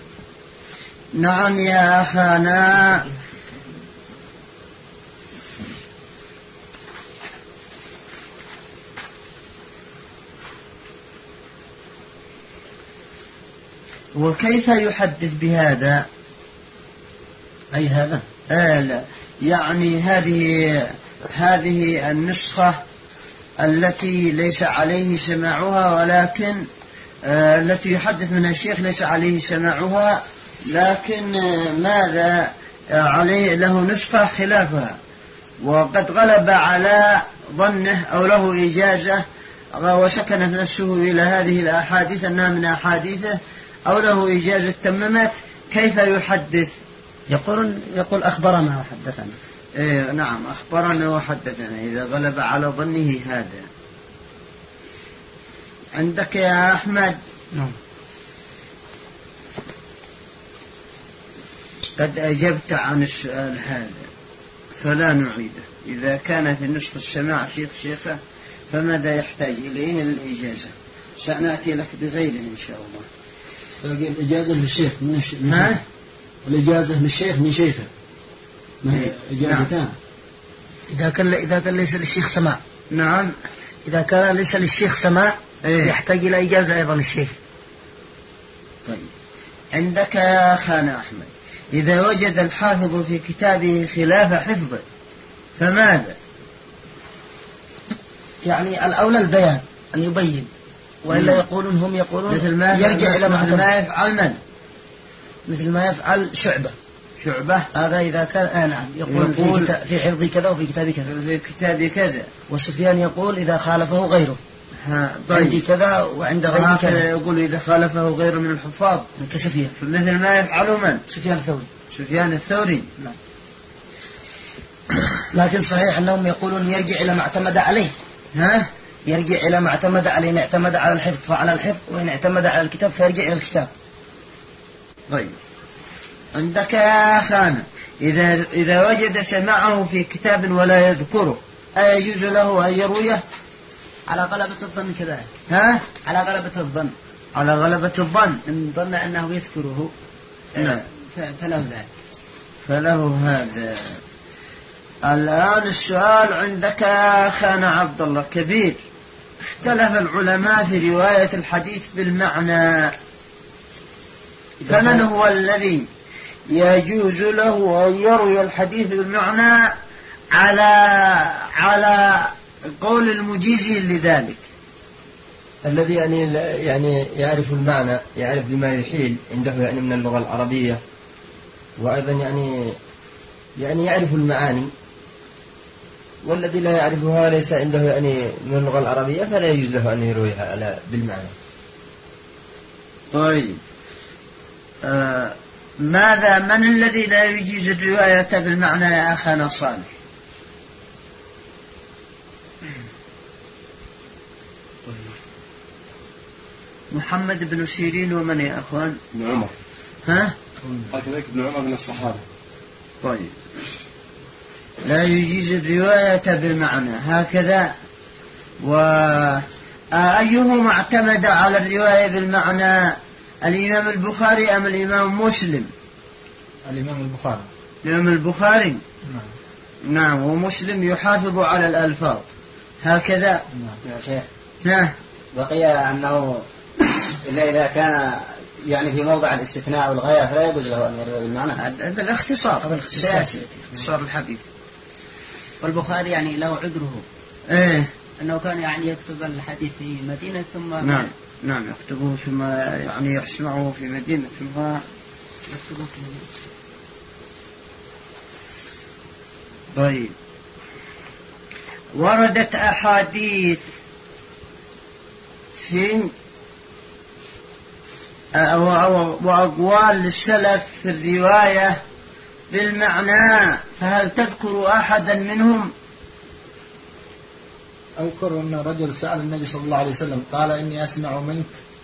نعم يا أخانا. وكيف يحدث بهذا؟ أي هذا؟ لا يعني هذه النسخة التي ليس عليه سماعها، ولكن التي يحدث منها الشيخ ليس عليه سماعها، لكن ماذا عليه له نسخة خلافها، وقد غلب على ظنه أو له إجازة وسكنت نفسه إلى هذه الأحاديث أنها من أحاديثه أو له إجازة تممت. كيف يحدث؟ يقول أخبرنا وحدثنا. نعم أخبرنا وحدثنا إذا غلب على ظنه هذا. عندك يا أحمد؟ نعم. قد أجبت عن السؤال هذا فلا نعيده. إذا كان في نسخ السماع شيخه فماذا يحتاج إليه من الإجازة؟ سنأتي لك بغيره إن شاء الله. الإجازة للشيخ من الإجازة للشيخ من شيخه إجازتان. إذا كان ليس للشيخ سماع. نعم. إذا كان ليس للشيخ سماع يحتاج إلى إجازة أيضا الشيخ. طيب عندك يا أخانا أحمد إذا وجد الحافظ في كتابه خلاف حفظه فماذا؟ يعني الأولى البيان أن يبين، وإلا هم يقولون مثل ما يرجع إلى ما يفعل من؟ مثل ما يفعل شعبة هذا إذا كان نعم يقول في حفظي كذا وفي كتابي كذا في كتابي كذا. وسفيان يقول إذا خالفه غيره عندي كذا وعند غيري كذا. يقول إذا خالفه غيره من الحفاظ كسفيان مثل ما يفعله من؟ سفيان الثوري. نعم. لكن صحيح أنهم يقولون يرجع إلى ما اعتمد عليه. يرجع إلى ما اعتمد عليه. إن اعتمد على الحفظ فعلى الحفظ، وإن اعتمد على الكتاب فيرجع إلى الكتاب. طيب عندك يا أخانا إذا وجد سماعه في كتاب ولا يذكره أيجوز له أن يرويه؟ على غلبة الظن كذلك. على غلبة الظن. على غلبة الظن إن ظن أنه يذكره فله ذلك. فله هذا. الآن السؤال عندك يا أخانا عبد الله كبير. اختلف العلماء في رواية الحديث بالمعنى، فمن هو الذي يجوز له أن يروي الحديث بالمعنى على قول المجيز لذلك؟ الذي يعني يعرف المعنى، يعرف بما يحيل عنده يعني من اللغة العربية، وأيضا يعني يعرف المعاني. والذي لا يعرفها ليس عنده يعني من اللغة العربية فلا يجوز له أن يرويها بالمعنى. طيب من الذي لا يجيز الرواية بالمعنى يا أخانا صالح؟ محمد بن سيرين ومن يا أخوان؟ ابن عمر. هكذا ابن عمر من الصحابة. طيب لا يجيز الرواية بالمعنى هكذا. وأيهما اعتمد على الرواية بالمعنى، الإمام البخاري أم الإمام مسلم؟ الإمام البخاري. نعم. ومسلم يحافظ على الألفاظ هكذا. يا شيخ بقي أنه إذا كان يعني في موضع الاستثناء والغاية فلا يجوز له أن يروي بالمعنى. هذا الاختصار الحديث. والبخاري يعني له عذره أنه كان يعني يكتب الحديث في مدينة ثم نعم يكتبه ثم يعني يسمعه في مدينة ثم يكتبه في مدينة. طيب وردت أحاديث في وأقوال للسلف في الرواية بالمعنى، فهل تذكر أحدا منهم؟ أذكر أن رجل سأل النبي صلى الله عليه وسلم قال إني أسمع منك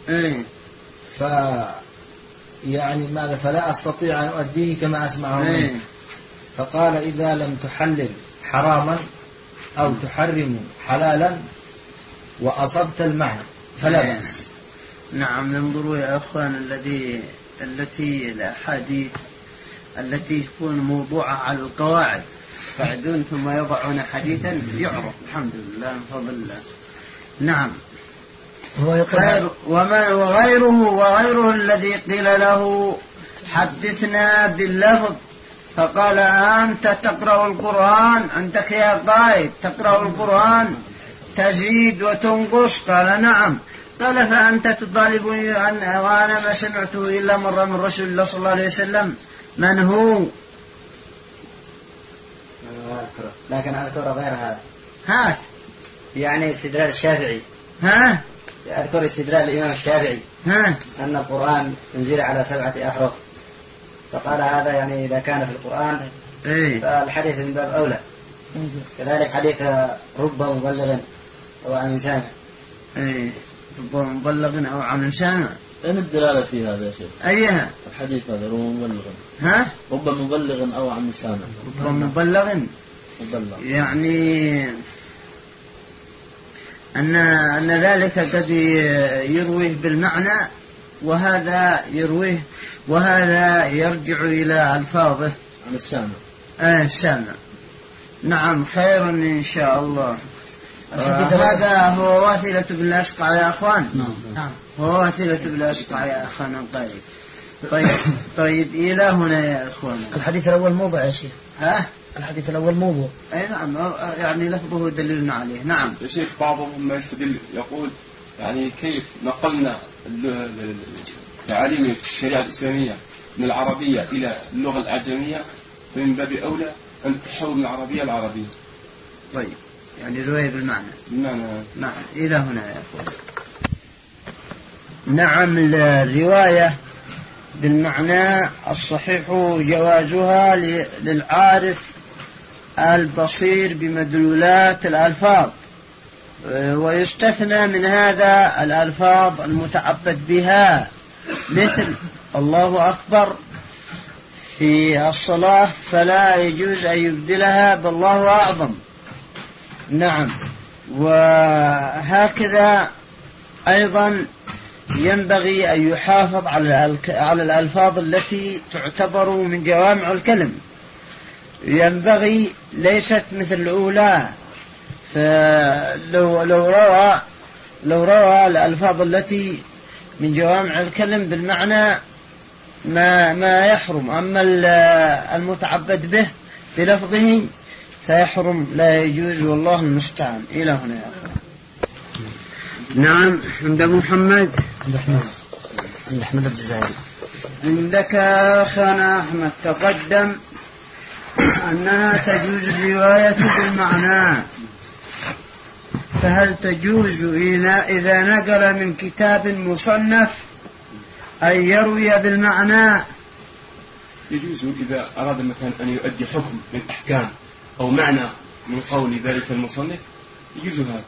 يعني ماذا فلا أستطيع أن أؤديه كما أسمعه منك، فقال إذا لم تحلل حراما أو تحرم حلالا وأصبت المعنى فلا بأس. نعم. انظروا يا أخوان التي الأحاديث التي تكون موضوعة على القواعد فعدون ثم يضعون حديثا يعرف الحمد لله من فضل الله. نعم. وغيره الذي قيل له حدثنا باللفظ فقال أنت تقرأ القرآن، عندك يا قائد تقرأ القرآن تزيد وتنقص؟ قال نعم. قال فأنت تطالبني وأنا ما سمعته إلا مرة من رسول الله صلى الله عليه وسلم. من هو؟ لكن أذكر غير هذا. هات يعني استدلال الشافعي. أذكر استدلال الإمام الشافعي أن القرآن ينزل على 7 أحرف، فقال هذا يعني إذا كان في القرآن فالحديث من باب أولى. كذلك حديث رب مبلغ أو عن سامع. رب مبلغ أو عن سامع. أين الدلالة في هذا يا شيخ؟ أيها الحديث هذا رب مبلغ. رب مبلغ أو عن سامع. رب مبلغ يعني أن ذلك قد يرويه بالمعنى وهذا يرويه وهذا يرجع إلى ألفاظه عن السامع. السامع. نعم. خير إن شاء الله. هذا هو واثلة بن الأسقع يا أخوان. نعم. هو واثلة بن الأسقع يا أخوان القريب. طيب إلى هنا يا أخوان. الحديث الأول موضع يا شيخ. الحديث الأول موضوع. أي نعم. يعني لفظه دليلنا عليه. نعم يا شيخ. بعضهم ما يستدل يقول يعني كيف نقلنا تعاليم الشريعة الإسلامية من العربية إلى اللغة الأعجمية، فمن باب أولى أن تحول من العربية العربية. طيب يعني رواية بالمعنى. نعم. إلى هنا يا أخوان. نعم. الرواية بالمعنى الصحيح جوازها للعارف البصير بمدلولات الألفاظ، ويستثنى من هذا الألفاظ المتعبد بها مثل الله أكبر في الصلاة فلا يجوز أن يبدلها بالله أعظم. نعم. وهكذا أيضا ينبغي أن يحافظ على الألفاظ التي تعتبر من جوامع الكلم، ينبغي ليست مثل الأولى. لو روى الألفاظ التي من جوامع الكلم بالمعنى ما يحرم، أما المتعبد به بلفظه فيحرم لا يجوز، والله المستعان. إلى هنا يا أخوان. نعم. عند محمد أحمد الجزائري. عندك أخانا أحمد تقدم أنها تجوز الرواية بالمعنى، فهل تجوز إذا نقل من كتاب مصنف أن يروي بالمعنى؟ يجوز إذا أراد مثلا أن يؤدي حكم من أحكام أو معنى من قول ذلك المصنف يجوز هذا.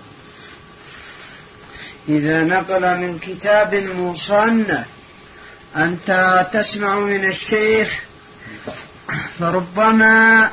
إذا نقل من كتاب مصنف أنت تسمع من الشيخ فربما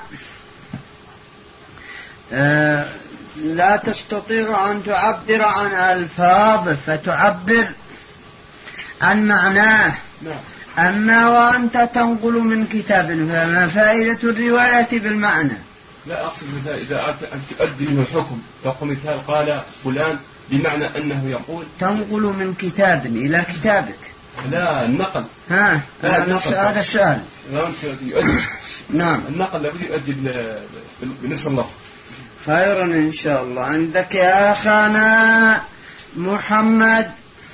لا تستطيع أن تعبر عن ألفاظ فتعبر عن معناه. أما وأنت تنقل من كتاب فما فائدة الرواية بالمعنى؟ لا أقصد إذا أردت أن تؤدي من الحكم تقول مثال قال فلان بمعنى أنه يقول تنقل من كتاب إلى كتابك. لا النقل. هذا السؤال. نعم. النقل لابد يؤدي بنفس اللفظ. خيرا إن شاء الله. عندك يا أخانا محمد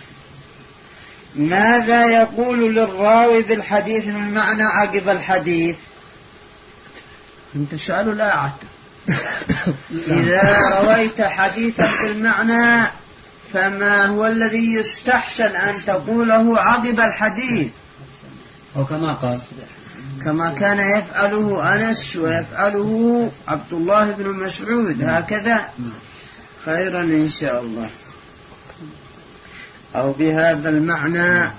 ماذا يقول للراوي بالحديث من معنى عقب الحديث؟ انت سؤال لا أعد. إذا رويت حديثا بالمعنى فما هو الذي يستحسن أن تقوله عقب الحديث؟ أو كما كان يفعله أنس ويفعله عبد الله بن مسعود هكذا خيرا إن شاء الله، أو بهذا المعنى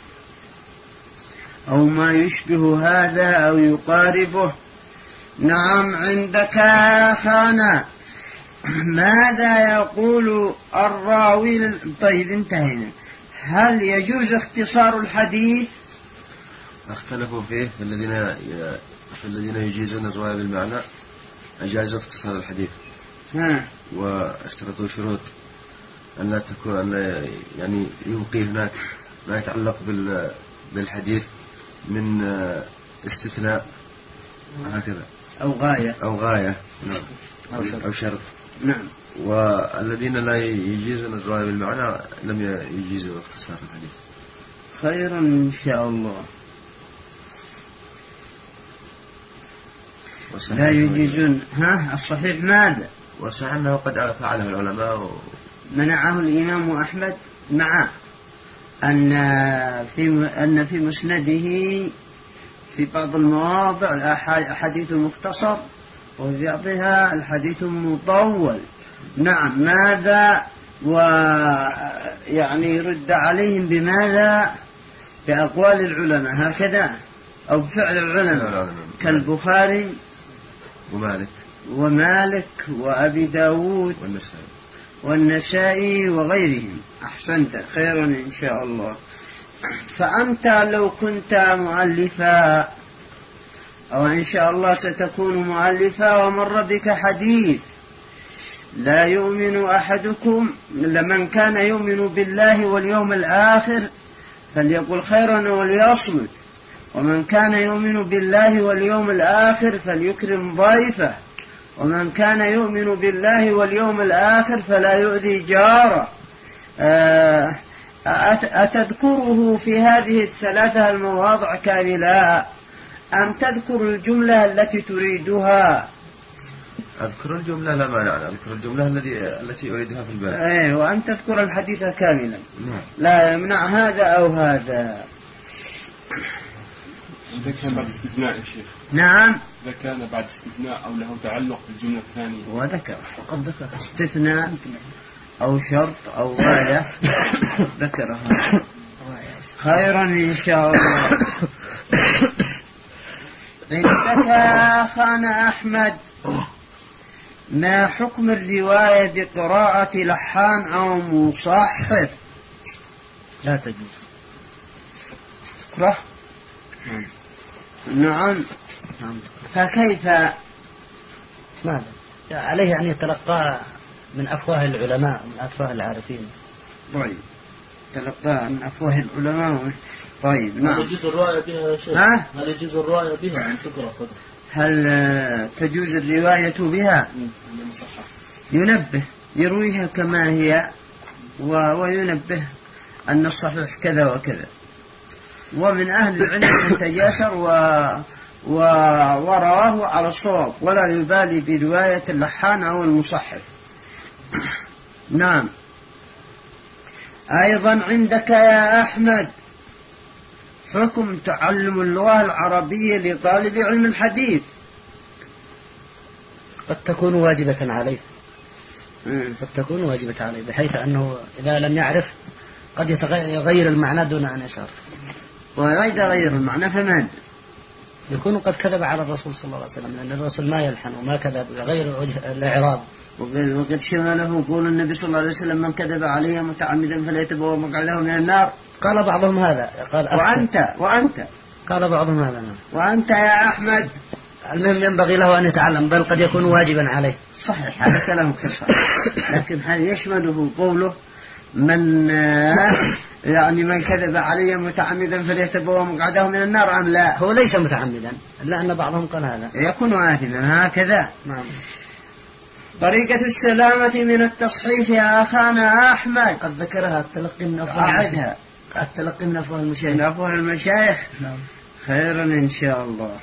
أو ما يشبه هذا أو يقاربه. نعم. عندك أخانا ماذا يقول الراوي؟ طيب انتهينا. هل يجوز اختصار الحديث؟ اختلفوا فيه، فالذين يجيزون الرواية بالمعنى أجازوا اختصار الحديث واشترطوا شروط أن لا تكون يعني يبقي هناك ما يتعلق بالحديث من استثناء هكذا أو غاية نعم أو شرط نعم. والذين لا يجيزون الرواية بالمعنى لم يجيزوا اختصار الحديث. خيرا إن شاء الله. لا يجيزون الصحيح ماذا؟ وصحيح أنه قد فعله العلماء منعه الإمام أحمد مع أن في مسنده في بعض المواضع الحديث مختصر وفي بعضها الحديث مطول. نعم. ماذا؟ ويعني يرد عليهم بماذا؟ بأقوال العلماء هكذا أو بفعل العلماء كالبخاري ومالك وأبي داود والنسائي وغيرهم. أحسنت. خيرا إن شاء الله. فأنت لو كنت مؤلفا أو إن شاء الله ستكون مؤلفا ومر بك حديث لا يؤمن أحدكم، لمن كان يؤمن بالله واليوم الآخر فليقل خيرا وليصمت، ومن كان يؤمن بالله واليوم الآخر فليكرم ضيفه، ومن كان يؤمن بالله واليوم الآخر فلا يؤذي جاره. أتذكره في هذه الثلاثة المواضع كاملة أم تذكر الجملة التي تريدها؟ أذكر الجملة لا مانع، أذكر الجملة التي أريدها في الباب. وأن تذكر الحديث كاملا. لا يمنع هذا أو هذا. إذا كان بعد استثناء يا شيخ. نعم. إذا كان بعد استثناء أو له تعلق بالجملة الثانية. وذكر فقد ذكر استثناء أو شرط أو غاية ذكرها. خيرا إن شاء الله. عندك أخانا أحمد ما حكم الرواية بقراءة لحان أو مصحف؟ لا تجوز. تكره؟ نعم. فكيف؟ ماذا؟ عليه أن يتلقى من أفواه العلماء من أفواه العارفين. طيب تلقى من أفواه العلماء. طيب نعم. هل يجوز الرواية بها يا شيخ؟ هل يجوز الرواية بها أن تقرأ؟ هل تجوز الرواية بها؟ ينبه يرويها كما هي وينبه أن الصحيح كذا وكذا. ومن أهل العلم من تياسر ورواه على الصواب ولا يبالي برواية اللحان أو المصحف. نعم. أيضا عندك يا أحمد حكم تعلم اللغة العربية لطالب علم الحديث. قد تكون واجبة عليه. قد تكون واجبة عليه بحيث أنه إذا لم يعرف قد يغير المعنى دون أن يشعر. ويغير المعنى فماذا؟ يكون قد كذب على الرسول صلى الله عليه وسلم، لأن الرسول ما يلحن وما كذب يغير وجه الإعراب. وقد شمله قول النبي صلى الله عليه وسلم من كذب علي متعمدا فليتبوأ مقعده من النار. قال بعضهم هذا. قال وأنت قال بعضهم هذا. وأنت يا أحمد المهم ينبغي له أن يتعلم بل قد يكون واجبا عليه. صحيح هذا كلامك صحيح. لكن هل يشمله قوله من يعني من كذب علي متعمدا فليتبوأ مقعده من النار أم لا؟ هو ليس متعمدا إلا أن بعضهم قال هذا يكون آثما هكذا. نعم. طريقة السلامة من التصحيف يا أخانا أحمد قد ذكرها التلقي من أفواه التلقي من أفواه المشايخ. نعم. خيرا إن شاء الله.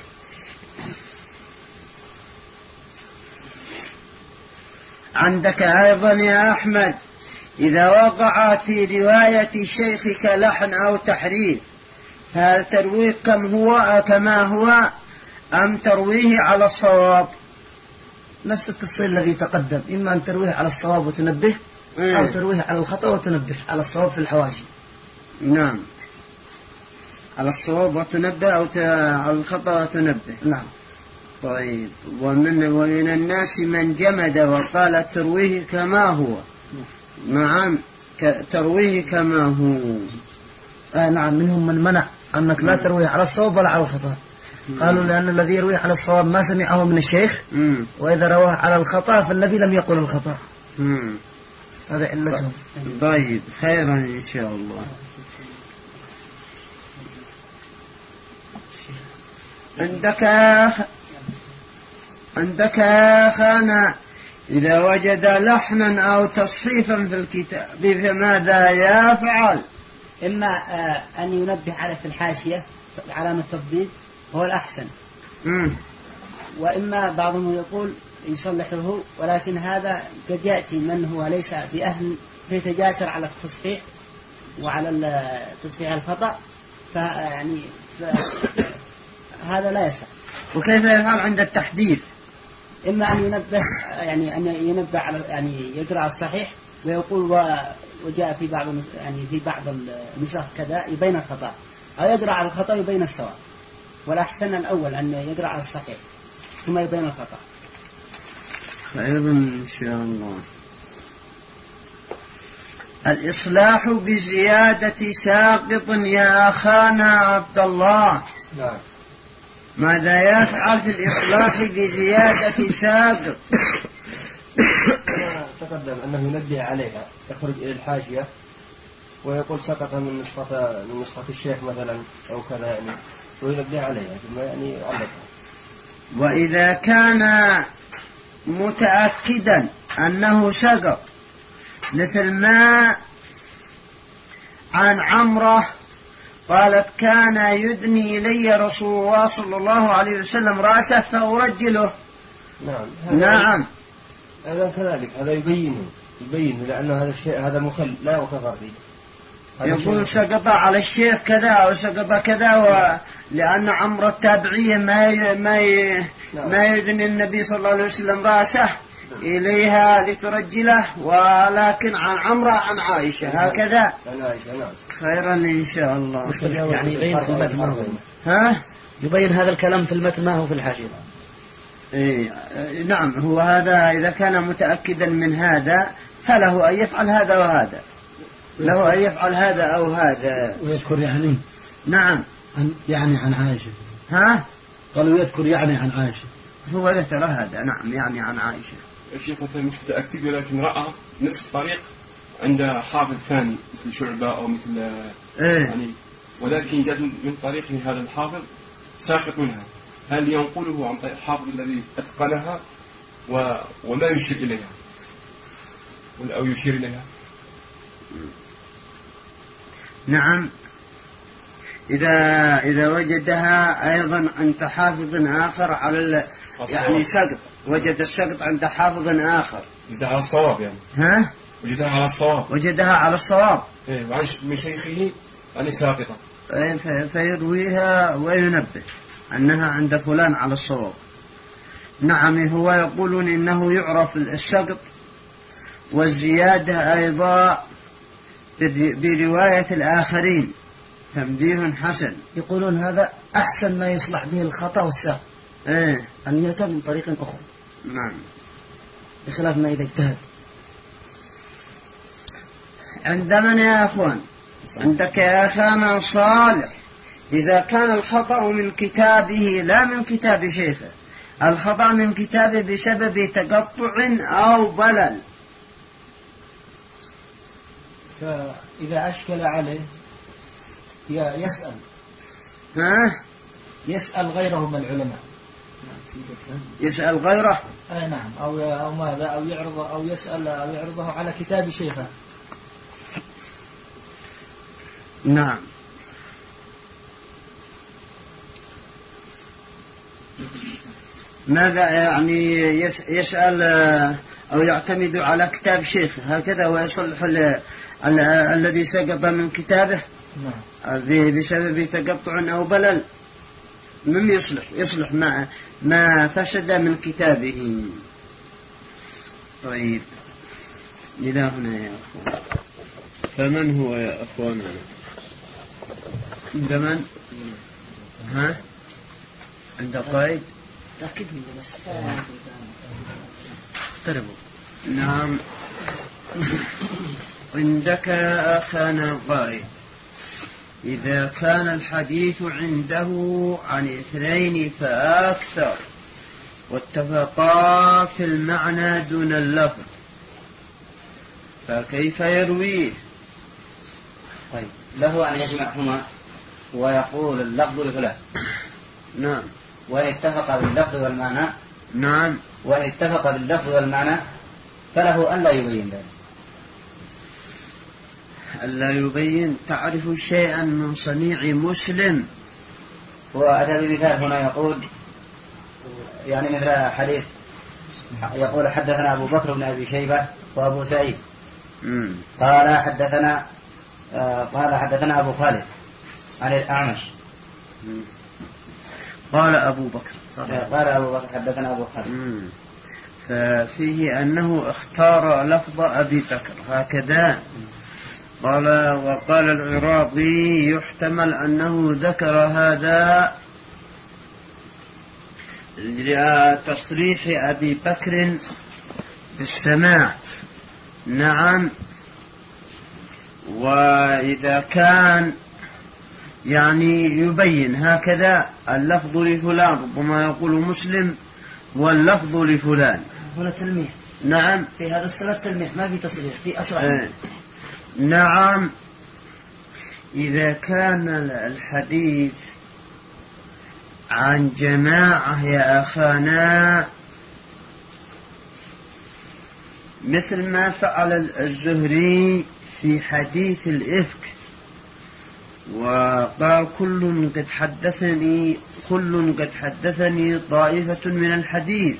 عندك أيضا يا أحمد إذا وقع في رواية شيخك لحن أو تحريف هل ترويه كما هو أم ترويه على الصواب؟ نفس التفصيل الذي تقدم، إما أن ترويه على الصواب وتنبه أو ترويه على الخطأ وتنبه. على الصواب في الحواشي. نعم، على الصواب وتنبه أو على الخطأ وتنبه. نعم. طيب، ومن الناس من جمد وقال ترويه كما هو. نعم، ترويه كما هو. نعم، منهم من منع أنك لا ترويه على الصواب ولا على الخطأ. قالوا لأن الذي يرويه على الصواب ما سمعه من الشيخ، وإذا رواه على الخطأ فالنبي لم يقل الخطأ. هذا علتهم. طيب، خيرا إن شاء الله. عندك أخانا إذا وجد لحنا أو تصحيفا في الكتاب فماذا يفعل؟ إما أن ينبه على في الحاشية علامة تضبيط هو الأحسن، وإما بعضهم يقول يصلحه، ولكن هذا قد يأتي من هو ليس بأهل يتجاسر على التصحيح وعلى تصحيح الخطأ، فيعني هذا لا يسع. وكيف يفعل عند التحديث؟ إما أن ينبه، يعني أن ينبه على، يعني يقرأ الصحيح ويقول وجاء في بعض النسخ كذا يبين الخطأ، أو يقرأ على الخطأ يبين الصواب. والأحسن الأول أن يقرأ على الصحيح ثم يبين الخطأ. خير إن شاء الله. الإصلاح بزيادة ساقط يا أخانا عبد الله. نعم. ماذا يفعل في الإصلاح بزيادة ساقط؟ تقدم أنه ينبه عليها، يخرج إلى الحاشية ويقول سقط من نسخة الشيخ مثلا أو كذا، يعني وينبه عليها ثم يعني يعلقها. وإذا كان متأكدا أنه سقط، مثل ما عن عمرة قالت كان يدني إلي رسول الله صلى الله عليه وسلم رأسه فأرجله. نعم. هذا كذلك، هذا يبينه لأنه هذا الشيء هذا مخل لا وكفر به. يقول سقط على الشيخ كذا أو سقط كذا، لأن عمرة التابعية ما يدني النبي صلى الله عليه وسلم رأسه إليها لترجله، ولكن عن عمرة عن عائشة هكذا. خيرا إن شاء الله. يعني يبين في المتن ما هو يبين هذا الكلام في المتن ما هو في الحاشية. نعم، هو هذا إذا كان متأكدا من هذا فله أن يفعل هذا وهذا، له أن يفعل هذا أو هذا. ويذكر يعني. نعم. يعني عن عائشة. قالوا يذكر يعني عن عائشة. هو ذكر هذا. نعم، يعني عن عائشة. الشيخ مثلا مش متأكد ولكن رأى نفس الطريق عند حافظ ثاني مثل شعبة أو مثل يعني، ولكن جاء من طريق هذا الحافظ ساقط منها، هل ينقله عن طريق الحافظ الذي أتقنها وما يشير إليها أو يشير إليها؟ نعم، إذا وجدها أيضا عند حافظ آخر على يعني سقط، وجد السقط عند حافظ آخر. وجدها على الصواب يعني. وجدها على الصواب. وعن من شيخه يعني ساقطة. فيرويها وينبه أنها عند فلان على الصواب. نعم، هو يقولون إنه يعرف السقط والزيادة أيضا برواية الآخرين، تنبيه حسن. يقولون هذا أحسن ما يصلح به الخطأ والسهو، أن يأتى من طريق أخرى. نعم، بخلاف ما إذا اجتهد. عندما يا أخوان، عندك يا أخانا صالح، إذا كان الخطأ من كتابه لا من كتاب شيخه، الخطأ من كتابه بسبب تقطع أو بلل، فإذا أشكل عليه يسأل. يسأل غيره من العلماء. يسأل غيره. نعم، أو ماذا، أو يعرض، أو يسأل، أو يعرضه على كتاب شيخه. نعم. ماذا يعني يسأل أو يعتمد على كتاب شيخه هكذا ويصلح الذي سقط من كتابه بسبب تقطع أو بلل. من يصلح ما فسد من كتابه. طيب إلى هنا يا أخوان. فمن هو يا أخواننا؟ عند من؟ عند قائد؟ تأكد مني بس. اقتربوا. نعم. عندك يا أخانا قائد. إذا كان الحديث عنده عن 2 فأكثر واتفقا في المعنى دون اللفظ فكيف يرويه؟ طيب له أن يجمعهما ويقول اللفظ لفلان. نعم. وإن اتفق باللفظ والمعنى. نعم. وإن اتفق باللفظ والمعنى فله أن لا يبين ذلك. ألا يبين. تعرف شيئا من صنيع مسلم؟ وأتى بمثال هنا يقول يعني مثل حديث يقول حدثنا أبو بكر بن أبي شيبة وأبو سعيد قال حدثنا أبو خالد عن الأعمش قال أبو بكر حدثنا أبو خالد. ففيه أنه اختار لفظ أبي بكر هكذا. وقال العراقي يحتمل أنه ذكر هذا لتصريح أبي بكر بالسماع. نعم. وإذا كان يعني يبين هكذا اللفظ لفلان ربما يقول مسلم واللفظ لفلان. هنا تلميح. نعم. في هذا السند تلميح ما في تصريح في أصرح. نعم. إذا كان الحديث عن جماعة يا أخانا مثل ما فعل الزهري في حديث الإفك وقال كل قد حدثني طائفة من الحديث،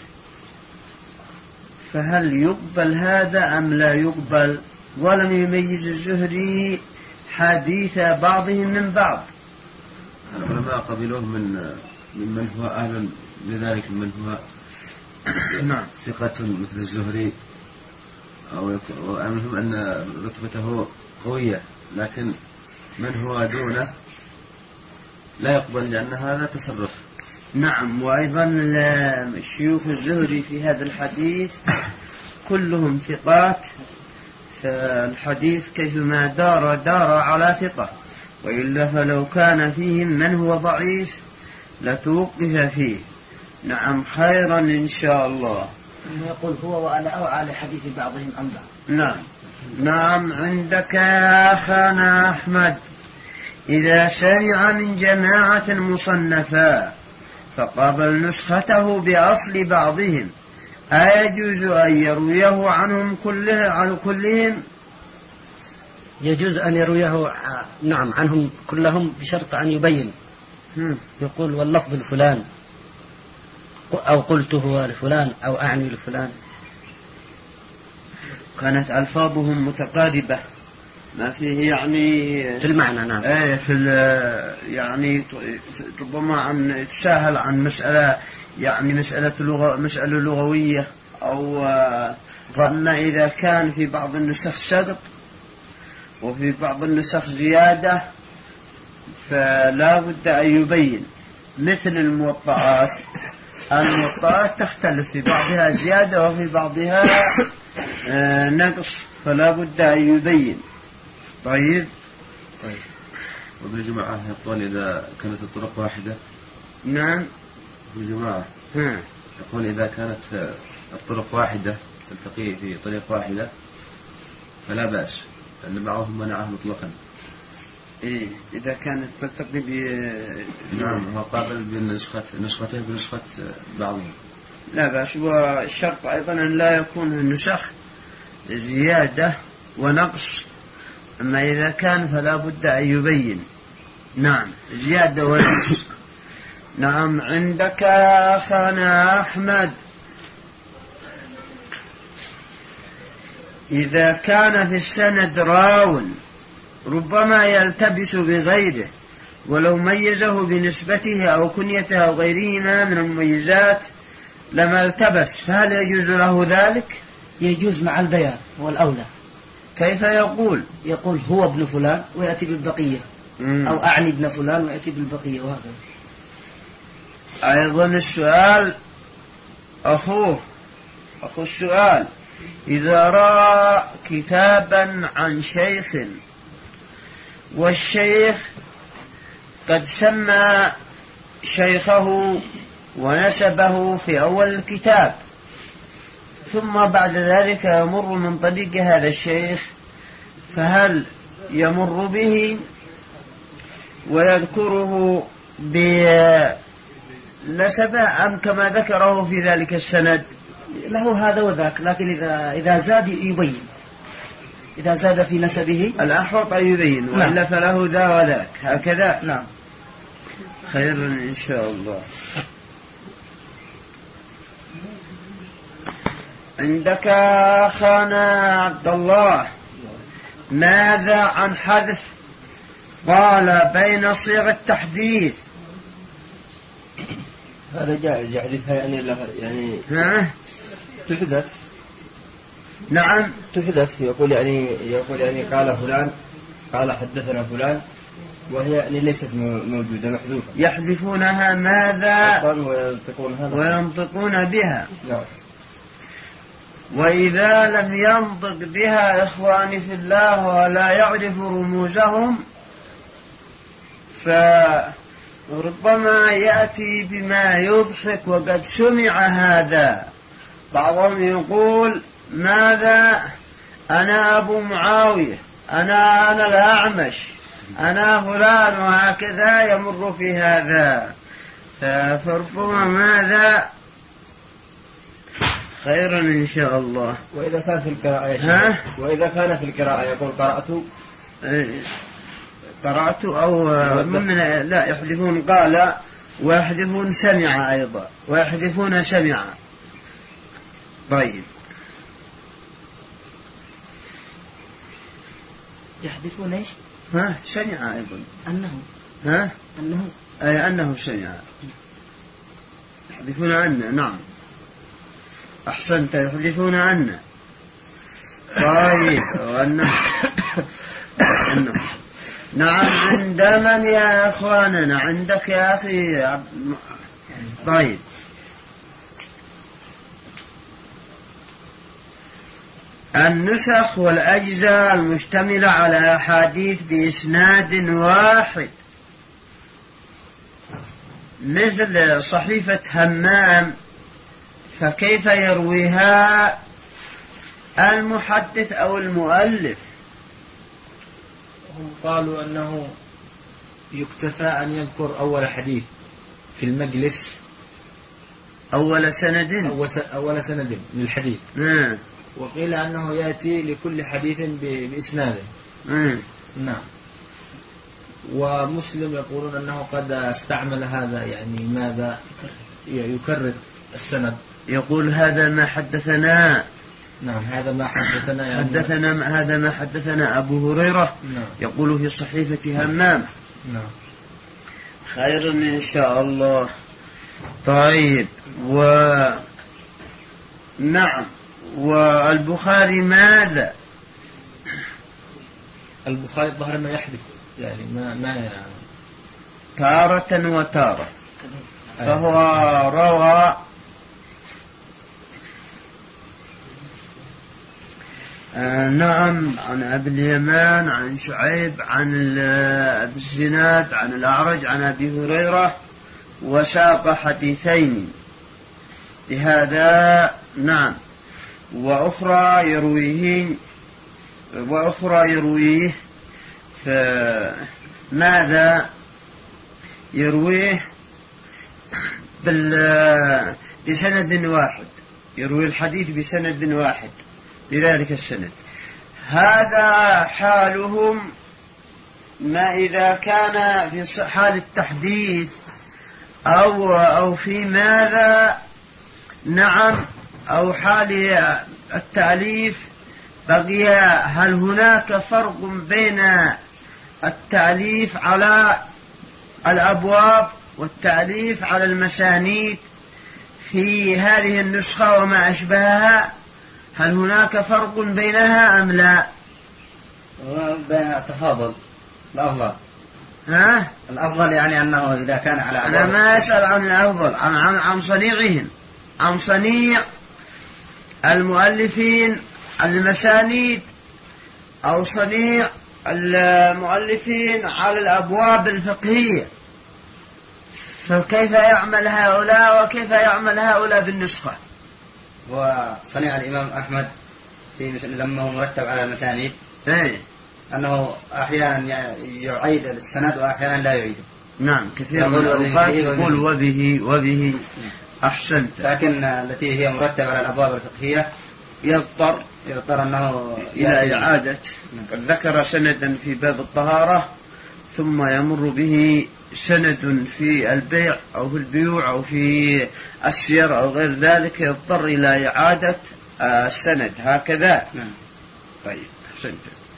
فهل يقبل هذا أم لا يقبل؟ ولم يميز الزهري حديث بعضهم من بعض. العلماء قبلوه ممن هو أهل لذلك، من هو ثقة مثل الزهري أو أمنهم أن رتبته قوية، لكن من هو دونه لا يقبل لأن هذا تصرف. نعم. وأيضا شيوخ الزهري في هذا الحديث كلهم ثقات، فالحديث كيفما دار على ثقة، وإلا فلو كان فيهم من هو ضعيف لتوقف فيه. نعم. خيرا إن شاء الله. يقول هو وأنا أوعى لحديث بعضهم أم بعض. نعم. عندك يا أخانا أحمد إذا سمع من جماعة مصنفا فقبل نسخته بأصل بعضهم أيجوز أن يرويه عنهم عن كلهم؟ يجوز أن يرويه نعم عنهم كلهم بشرط أن يبين. يقول واللفظ لفلان أو قلته لفلان أو أعني لفلان. كانت ألفاظهم متقاربة ما فيه يعني في المعنى. نعم. يعني ربما عن يتساهل عن مسألة يعني مسألة لغوية أو أما إذا كان في بعض النسخ سقط وفي بعض النسخ زيادة فلا بد أن يبين. مثل الموطئات تختلف، في بعضها زيادة وفي بعضها نقص، فلا بد أن يبين. طيب. وابن جماعة يقول إذا كانت الطرق واحدة. نعم. ابن جماعة يقول إذا كانت الطرق واحدة تلتقي في طريق واحدة فلا بأس، لأن بعضهم منعه مطلقا. إذا كانت تلتقي نعم. هو قابل بنسخته بنسخة بعضهم لا بأس. والشرط أيضا أن لا يكون النسخ زيادة ونقص، أما إذا كان فلا بد أن يبين. نعم. زيادة ونقص. نعم. عندك يا أخانا أحمد إذا كان في السند راو ربما يلتبس بغيره ولو ميزه بنسبته أو كنيته أو غيرهما من المميزات لما التبس، فهل يجوز له ذلك؟ يجوز مع البيان والأولى. كيف يقول؟ يقول هو ابن فلان ويأتي بالبقية، أو أعني ابن فلان ويأتي بالبقية، وهكذا. أيضا السؤال أخو السؤال: إذا رأى كتابا عن شيخ والشيخ قد سمى شيخه ونسبه في أول الكتاب، ثم بعد ذلك يمر من طريق هذا الشيخ، فهل يمر به ويذكره بنسبه أم كما ذكره في ذلك السند؟ له هذا وذاك، لكن إذا زاد يبين، إذا زاد في نسبه الأحوط أن يبين، وإلا فله ذا وذاك هكذا. نعم. خير إن شاء الله. عندك أخانا عبد الله، ماذا عن حذف قال بين صيغ التحديث؟ هذا جائز يحذفها، يعني تحذف. نعم تحذف، يقول يعني قال فلان، قال حدثنا فلان، وهي يعني ليست موجودة، محذوفة. يحذفونها ماذا؟ وينطقون بها. نعم. وإذا لم ينطق بها إخواني في الله ولا يعرف رموزهم، فربما يأتي بما يضحك وقد سمع هذا. بعضهم يقول: ماذا؟ أنا أبو معاوية، أنا الأعمش، أنا فلان، وهكذا يمر في هذا، فربما ماذا؟ خيرا إن شاء الله. وإذا كان في القراءة يقول قرأت أو لا يحذفون قال، ويحذفون سمع أيضا، ويحذفون سمع. طيب، يحذفون ايش؟ سمع أيضا، أنه سمع، يحذفون عنه. نعم أحسنت، يحذفون عنه. طيب، وأنه نعم. عند من يا أخواننا؟ عندك يا أخي؟ طيب، النسخ والأجزاء المشتملة على أحاديث بإسناد واحد، مثل صحيفة همام، فكيف يرويها المحدث أو المؤلف؟ هم قالوا أنه يكتفى أن يذكر أول حديث في المجلس، أول سند للحديث. وقيل أنه يأتي لكل حديث بإسناده. نعم. ومسلم يقولون أنه قد استعمل هذا، يعني ماذا يكرر السند، يقول هذا ما حدثنا. نعم، هذا ما حدثنا، يعني هذا ما حدثنا أبو هريرة. نعم. يقول في صحيفة همام. نعم. خير إن شاء الله. طيب، نعم. والبخاري ماذا؟ البخاري ظهر ما يحدث، يعني ما تارة وتارة، فهو روى نعم عن أبي اليمان، عن شعيب، عن أبي الزناد، عن الأعرج، عن أبي هريرة، وساق حديثين بهذا. نعم. وأخرى يرويه فماذا يرويه؟ بسند واحد، يروي الحديث بسند واحد بذلك السند. هذا حالهم. ما إذا كان في حال التحديث أو في ماذا؟ نعم، أو حال التأليف بقي. هل هناك فرق بين التأليف على الأبواب والتأليف على المسانيد في هذه النسخة وما أشبهها، هل هناك فرق بينها أم لا؟ بين تفاضل الأفضل. ها؟ الأفضل يعني أنه إذا كان على أنا ما أسأل عن الأفضل، عن صنيعهم، عن صنيع المؤلفين المسانيد أو صنيع المؤلفين على الأبواب الفقهية، فكيف يعمل هؤلاء وكيف يعمل هؤلاء بالنسخة؟ وصنيع الإمام أحمد في لما هو مرتب على المسانيد أنه أحيانا يعيد السند وأحيانا لا يعيده. نعم، كثير من الأوقات يقول وبه أحسنت، لكن التي هي مرتبة على الأبواب الفقهية يضطر أنه إلى إعادة. قد ذكر سندا في باب الطهارة ثم يمر به سند في البيع أو في البيوع أو في السير أو غير ذلك، يضطر إلى إعادة السند هكذا. طيب أحسنت.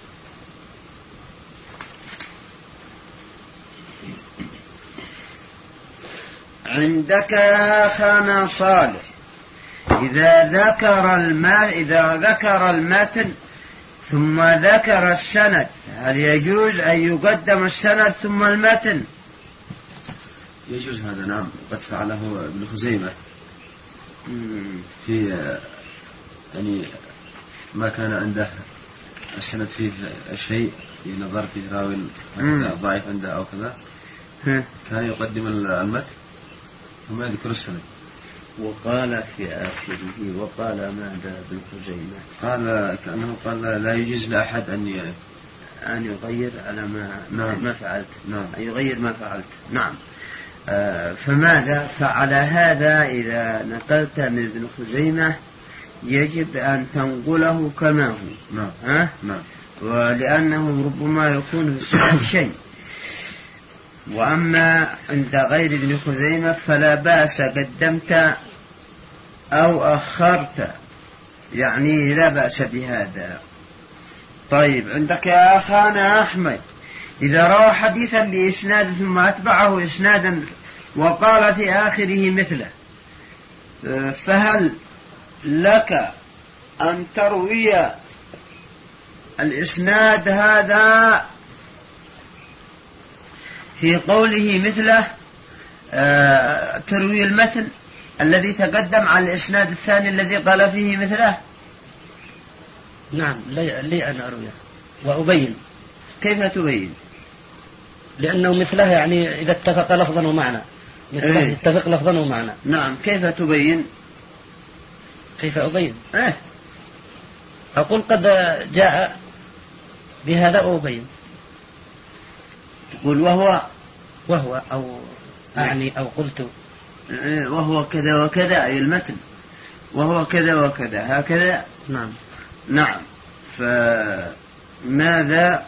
عندك يا أخانا صالح إذا ذكر المتن ثم ذكر السند، هل يجوز أن يقدم السند ثم المتن؟ يجوز هذا، نعم. قد فعله ابن خزيمة في يعني ما كان عنده السند فيه شيء نظر فيه راوي ضعيف عنده أو كذا، كان يقدم المتن ثم يذكر السند. وقال في آخره وقال ماذا ابن خزيمة؟ قال كأنه قال لا يجوز لأحد أن يغير على ما فعلت. نعم. أن يغير ما فعلت. نعم. فماذا فعل هذا؟ إذا نقلت من ابن خزيمة يجب أن تنقله كما هو. نعم. ولأنه ربما يكون في السند شيء. وأما عند غير ابن خزيمة فلا بأس قدمت أو أخرت، يعني لا بأس بهذا. طيب عندك يا أخانا أحمد إذا روى حديثا بإسناد ثم أتبعه إسنادا وقال في آخره مثله، فهل لك أن تروي الإسناد هذا في قوله مثله، تروي المتن الذي تقدم على الإسناد الثاني الذي قال فيه مثله؟ نعم، لي أن أرويه وأبين. كيف تبين؟ لأنه مثله يعني إذا اتفق لفظا ومعنى، مثله يتفق لفظا ومعنى. نعم، كيف تبين؟ كيف أبين؟ أقول قد جاء بهذا وأبين. تقول وهو أو يعني أو قلت وهو كذا وكذا، أي المتن وهو كذا وكذا هكذا. نعم. فماذا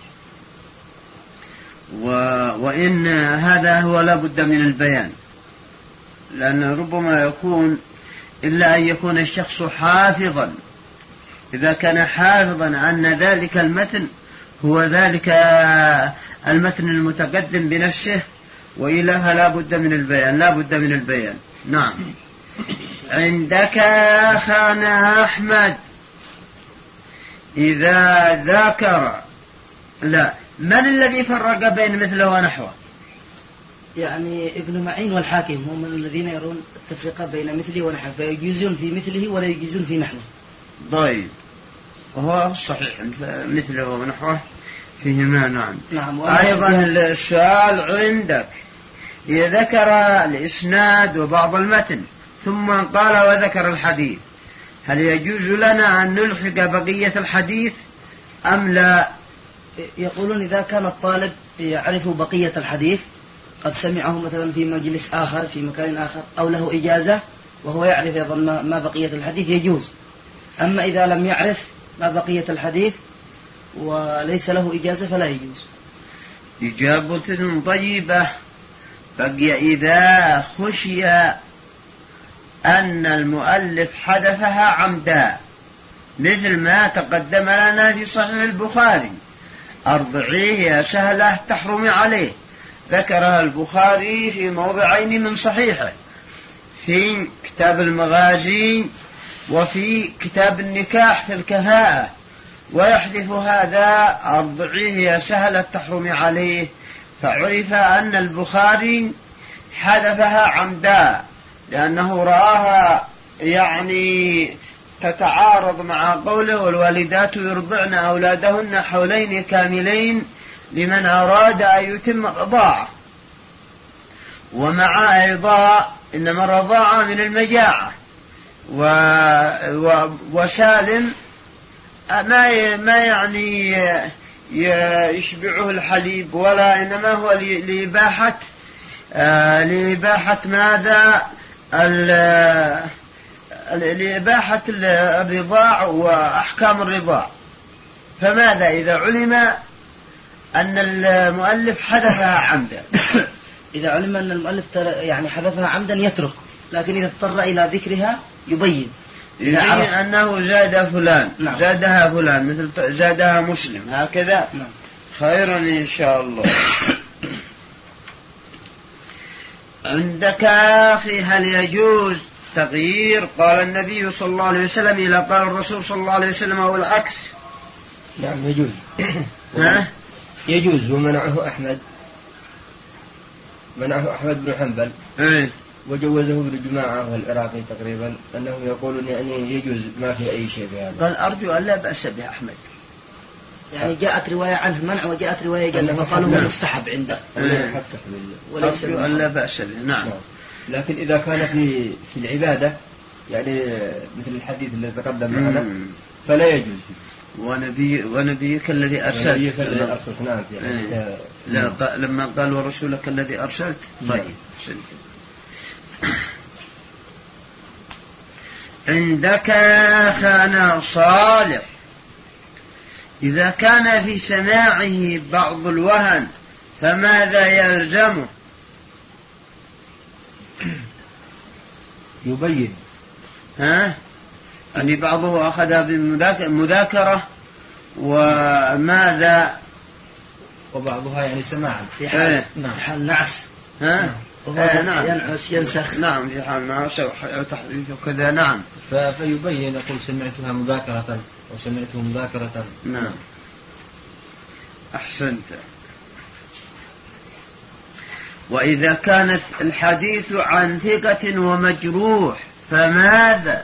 وإن هذا هو لا بد من البيان، لأن ربما يكون إلا أن يكون الشخص حافظا. إذا كان حافظا أن ذلك المتن هو ذلك المتن المتقدم بنفسه، وإلها لا بد من البيان. نعم. عندك أخانا أحمد إذا ذكر من الذي فرق بين مثله ونحوه؟ يعني ابن معين والحاكم هم الذين يرون التفرقة بين مثله ونحوه، فيجيزون في مثله ولا يجيزون في نحوه. طيب، وهو صحيح مثله ونحوه فيهما. نعم. أيضا السؤال عندك إذا ذكر الإسناد وبعض المتن ثم قال وذكر الحديث، هل يجوز لنا أن نلحق بقية الحديث أم لا؟ يقولون إذا كان الطالب يعرف بقية الحديث، قد سمعه مثلا في مجلس آخر في مكان آخر أو له إجازة وهو يعرف أيضا ما بقية الحديث يجوز. أما إذا لم يعرف ما بقية الحديث وليس له إجازة فلا يجوز. إجابة طيبة. بقي إذا خشي أن المؤلف حذفها عمدا، مثل ما تقدم لنا في صحيح البخاري: أرضعيه يا سهلة تحرمي عليه، ذكرها البخاري في موضعين من صحيحه، في كتاب المغازي وفي كتاب النكاح في الكفاءة. ويحدث هذا الضعيف سهل التحرم عليه، فعرف أن البخاري حذفها عمدا لأنه رآها يعني تتعارض مع قوله والوالدات يرضعن أولادهن حولين كاملين لمن أراد أن يتم الرضاعة، ومع أيضا إنما الرضاعة من المجاعة، وسالم ما يعني يشبعه الحليب، ولا إنما هو لإباحة ماذا؟ لإباحة الرضاع وأحكام الرضاع. فماذا إذا علم أن المؤلف حذفها عمدا؟ إذا علم أن المؤلف يعني حذفها عمدا يترك، لكن إذا اضطر إلى ذكرها يبين أنه زاد فلان. نعم. زادها فلان مثل زادها مسلم هكذا. نعم. خيرا إن شاء الله. عندك أخي هل يجوز تغيير قال النبي صلى الله عليه وسلم إلى قال الرسول صلى الله عليه وسلم أو العكس؟ نعم يجوز. يجوز. ومنعه أحمد، منعه أحمد بن حنبل وجوزه ابن جماعة والعراقي تقريبا، أنه يقولون يعني يجوز ما في أي شيء بهذا. قال أرجو أن لا بأس به أحمد، يعني جاءت رواية عنه منع وجاءت رواية جزم، فقالوا هو مستحب عنده أرجو أن لا بأس به. نعم. لكن إذا كان في العبادة يعني مثل الحديث الذي تقدم معنا فلا يجوز. ونبيك الذي أرسلت. نعم. لا لما قال ورسولك الذي أرسلت. طيب. عندك كان صالح إذا كان في سماعه بعض الوهن فماذا يلزمه؟ يبين. يعني بعضه أخذ بالمذاكرة وماذا، وبعضها يعني سماعا في حال نعس. نعم. ينعس ينسخ. نعم في حال نعس أو تحديث وكذا. نعم. فيبين يقول سمعتها مذاكرة وسمعته مذاكرة. نعم. أحسنت. وإذا كانت الحديث عن ثقة ومجروح فماذا؟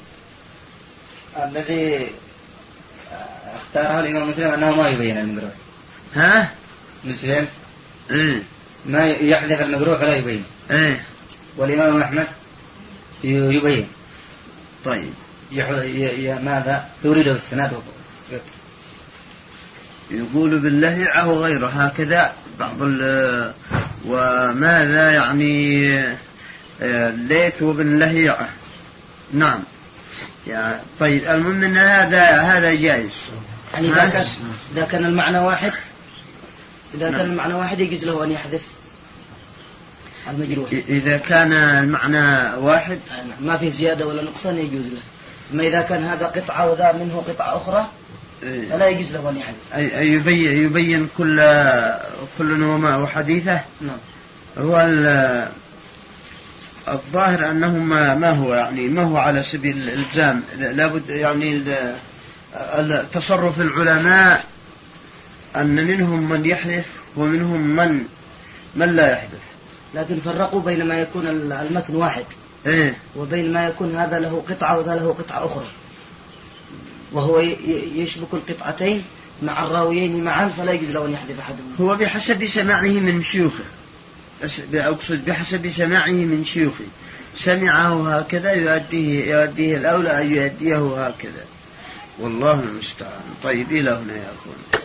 الذي اختاره الإمام مسلم أنه ما يبين المجروح. مسلم ما يحذف المجروح ولا يبين. والإمام أحمد يبين. طيب. ماذا يريده بالسناد؟ يقول باللهيعة وغيره هكذا بعض وماذا يعني الليث وباللهيعة. نعم. طيب المهم أن هذا جائز. يعني إذا كان المعنى واحد، إذا كان المعنى واحد يجوز له أن يحذف المجروح. إذا كان المعنى واحد ما في زيادة ولا نقصان يجوز له. أما إذا كان هذا قطعة وذا منه قطعة أخرى فلا يجوز له أن يحذف. يبين كل وما وحديثه. نعم. هو الظاهر أنه ما هو على سبيل الإلزام، لابد يعني تصرف العلماء أن منهم من يحذف ومنهم من لا يحذف. لكن فرقوا بين ما يكون المتن واحد وبين ما يكون هذا له قطعة وذا له قطعة أخرى، وهو يشبك القطعتين مع الراويين معا فلا يجوز له أن يحذف أحدهم. هو بحسب سماعه من شيوخه، أقصد بحسب سماعه من شيوخه، سمعه هكذا يؤديه الأولى أن يؤديه هكذا، والله المستعان. طيب إلى هنا يا أخوان.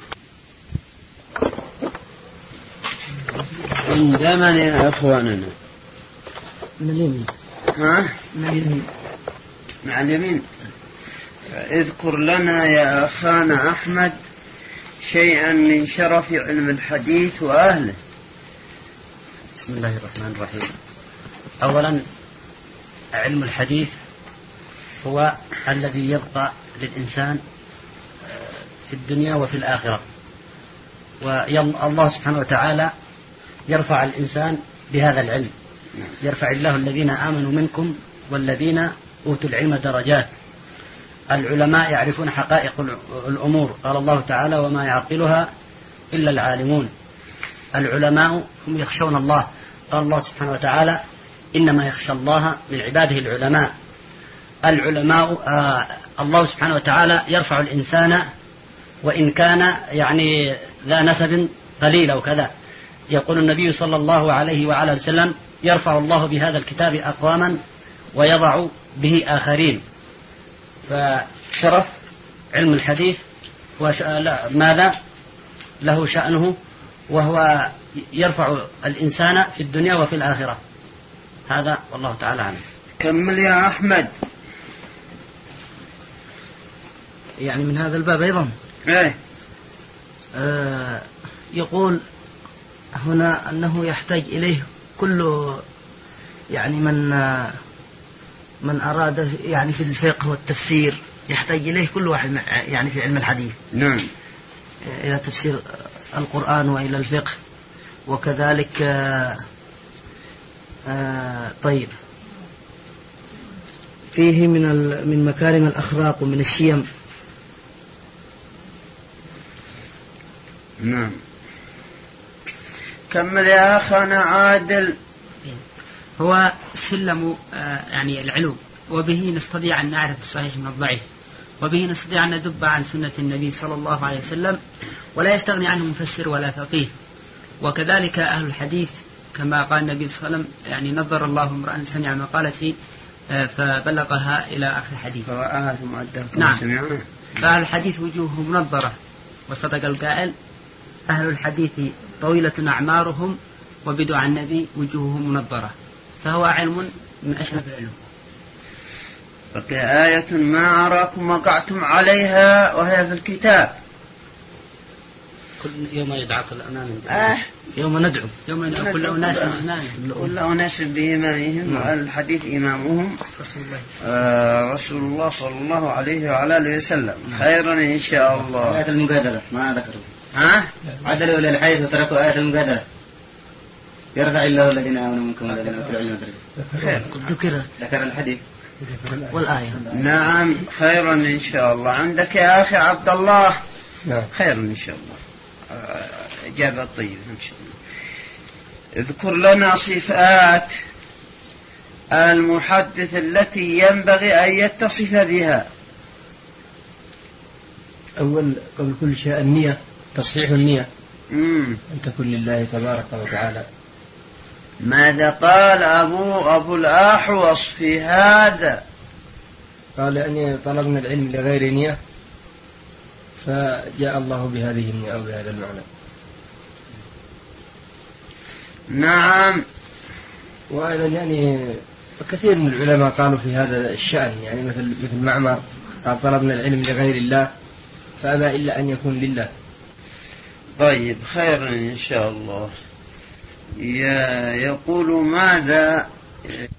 عندما يا أخواننا من اليمين. من اليمين. مع اليمين. اذكر لنا يا أخانا أحمد شيئا من شرف علم الحديث وأهله. بسم الله الرحمن الرحيم. أولا علم الحديث هو الذي يبقى للإنسان في الدنيا وفي الآخرة، والله سبحانه وتعالى يرفع الإنسان بهذا العلم. يرفع الله الذين آمنوا منكم والذين أوتوا العلم درجات. العلماء يعرفون حقائق الأمور، قال الله تعالى وما يعقلها إلا العالمون. العلماء هم يخشون الله، قال الله سبحانه وتعالى إنما يخشى الله من عباده العلماء. العلماء الله سبحانه وتعالى يرفع الإنسان وإن كان يعني ذا نسب قليل أو كذا. يقول النبي صلى الله عليه وعلى وسلم يرفع الله بهذا الكتاب أقواما ويضع به آخرين. فشرف علم الحديث ماذا له شأنه، وهو يرفع الإنسان في الدنيا وفي الآخرة. هذا والله تعالى عنه. كمل يا أحمد. يعني من هذا الباب أيضا يقول هنا أنه يحتاج إليه كل يعني من أراد يعني في الفقه والتفسير يحتاج إليه كل واحد يعني في علم الحديث. نعم. إلى تفسير القرآن وإلى الفقه وكذلك طيب فيه من مكارم الأخلاق ومن الشيم. نعم. كمل يا أخانا عادل. هو سلم يعني العلو، وبه نستطيع أن نعرف الصحيح من الضعيف، وبه نستطيع أن ندب عن سنة النبي صلى الله عليه وسلم، ولا يستغني عنه مفسر ولا فقيه. وكذلك أهل الحديث كما قال النبي صلى الله عليه وسلم يعني نظر الله امرأ سمع مقالتي فبلغها إلى آخر الحديث. نعم. فأهل الحديث وجوههم منظرة، وصدق القائل أهل الحديث طويلة أعمارهم وبدع النبي وجوههم منظرة. فهو علم من أشرف العلوم. بقي آية ما أراكم وقعتم عليها وهي في الكتاب. كل يوم يدعى كل أمام يوم ندعو كل أناس بإمامهم. كل أناس بإمامهم، والحديث إمامهم رسول الله صلى الله عليه وعلى آله وسلم. خيرا إن شاء الله. آية المجادلة ما ذكروا. عدلوا إلى الحديث وتركوا آية المجادلة. يرفع الله الذين آمنوا منكم والذين أوتوا العلم درجات. ذكر الحديث والآية. نعم. خيرا إن شاء الله. عندك يا أخي عبد الله؟ نعم. خيرا إن شاء الله. إجابة طيبة إن شاء الله. اذكر لنا صفات المحدث التي ينبغي أن يتصف بها. أول قبل كل شيء النية، تصحيح النية أن تكون لله تبارك وتعالى. ماذا قال أبو الأحوص في هذا؟ قال أني طلبنا العلم لغير نية فجاء الله بهذه النية أو بهذا المعنى. نعم. وأيضا يعني كثير من العلماء قالوا في هذا الشأن، يعني مثل معمر قال طلبنا العلم لغير الله فأبى إلا أن يكون لله. طيب خيرا إن شاء الله. يقول ماذا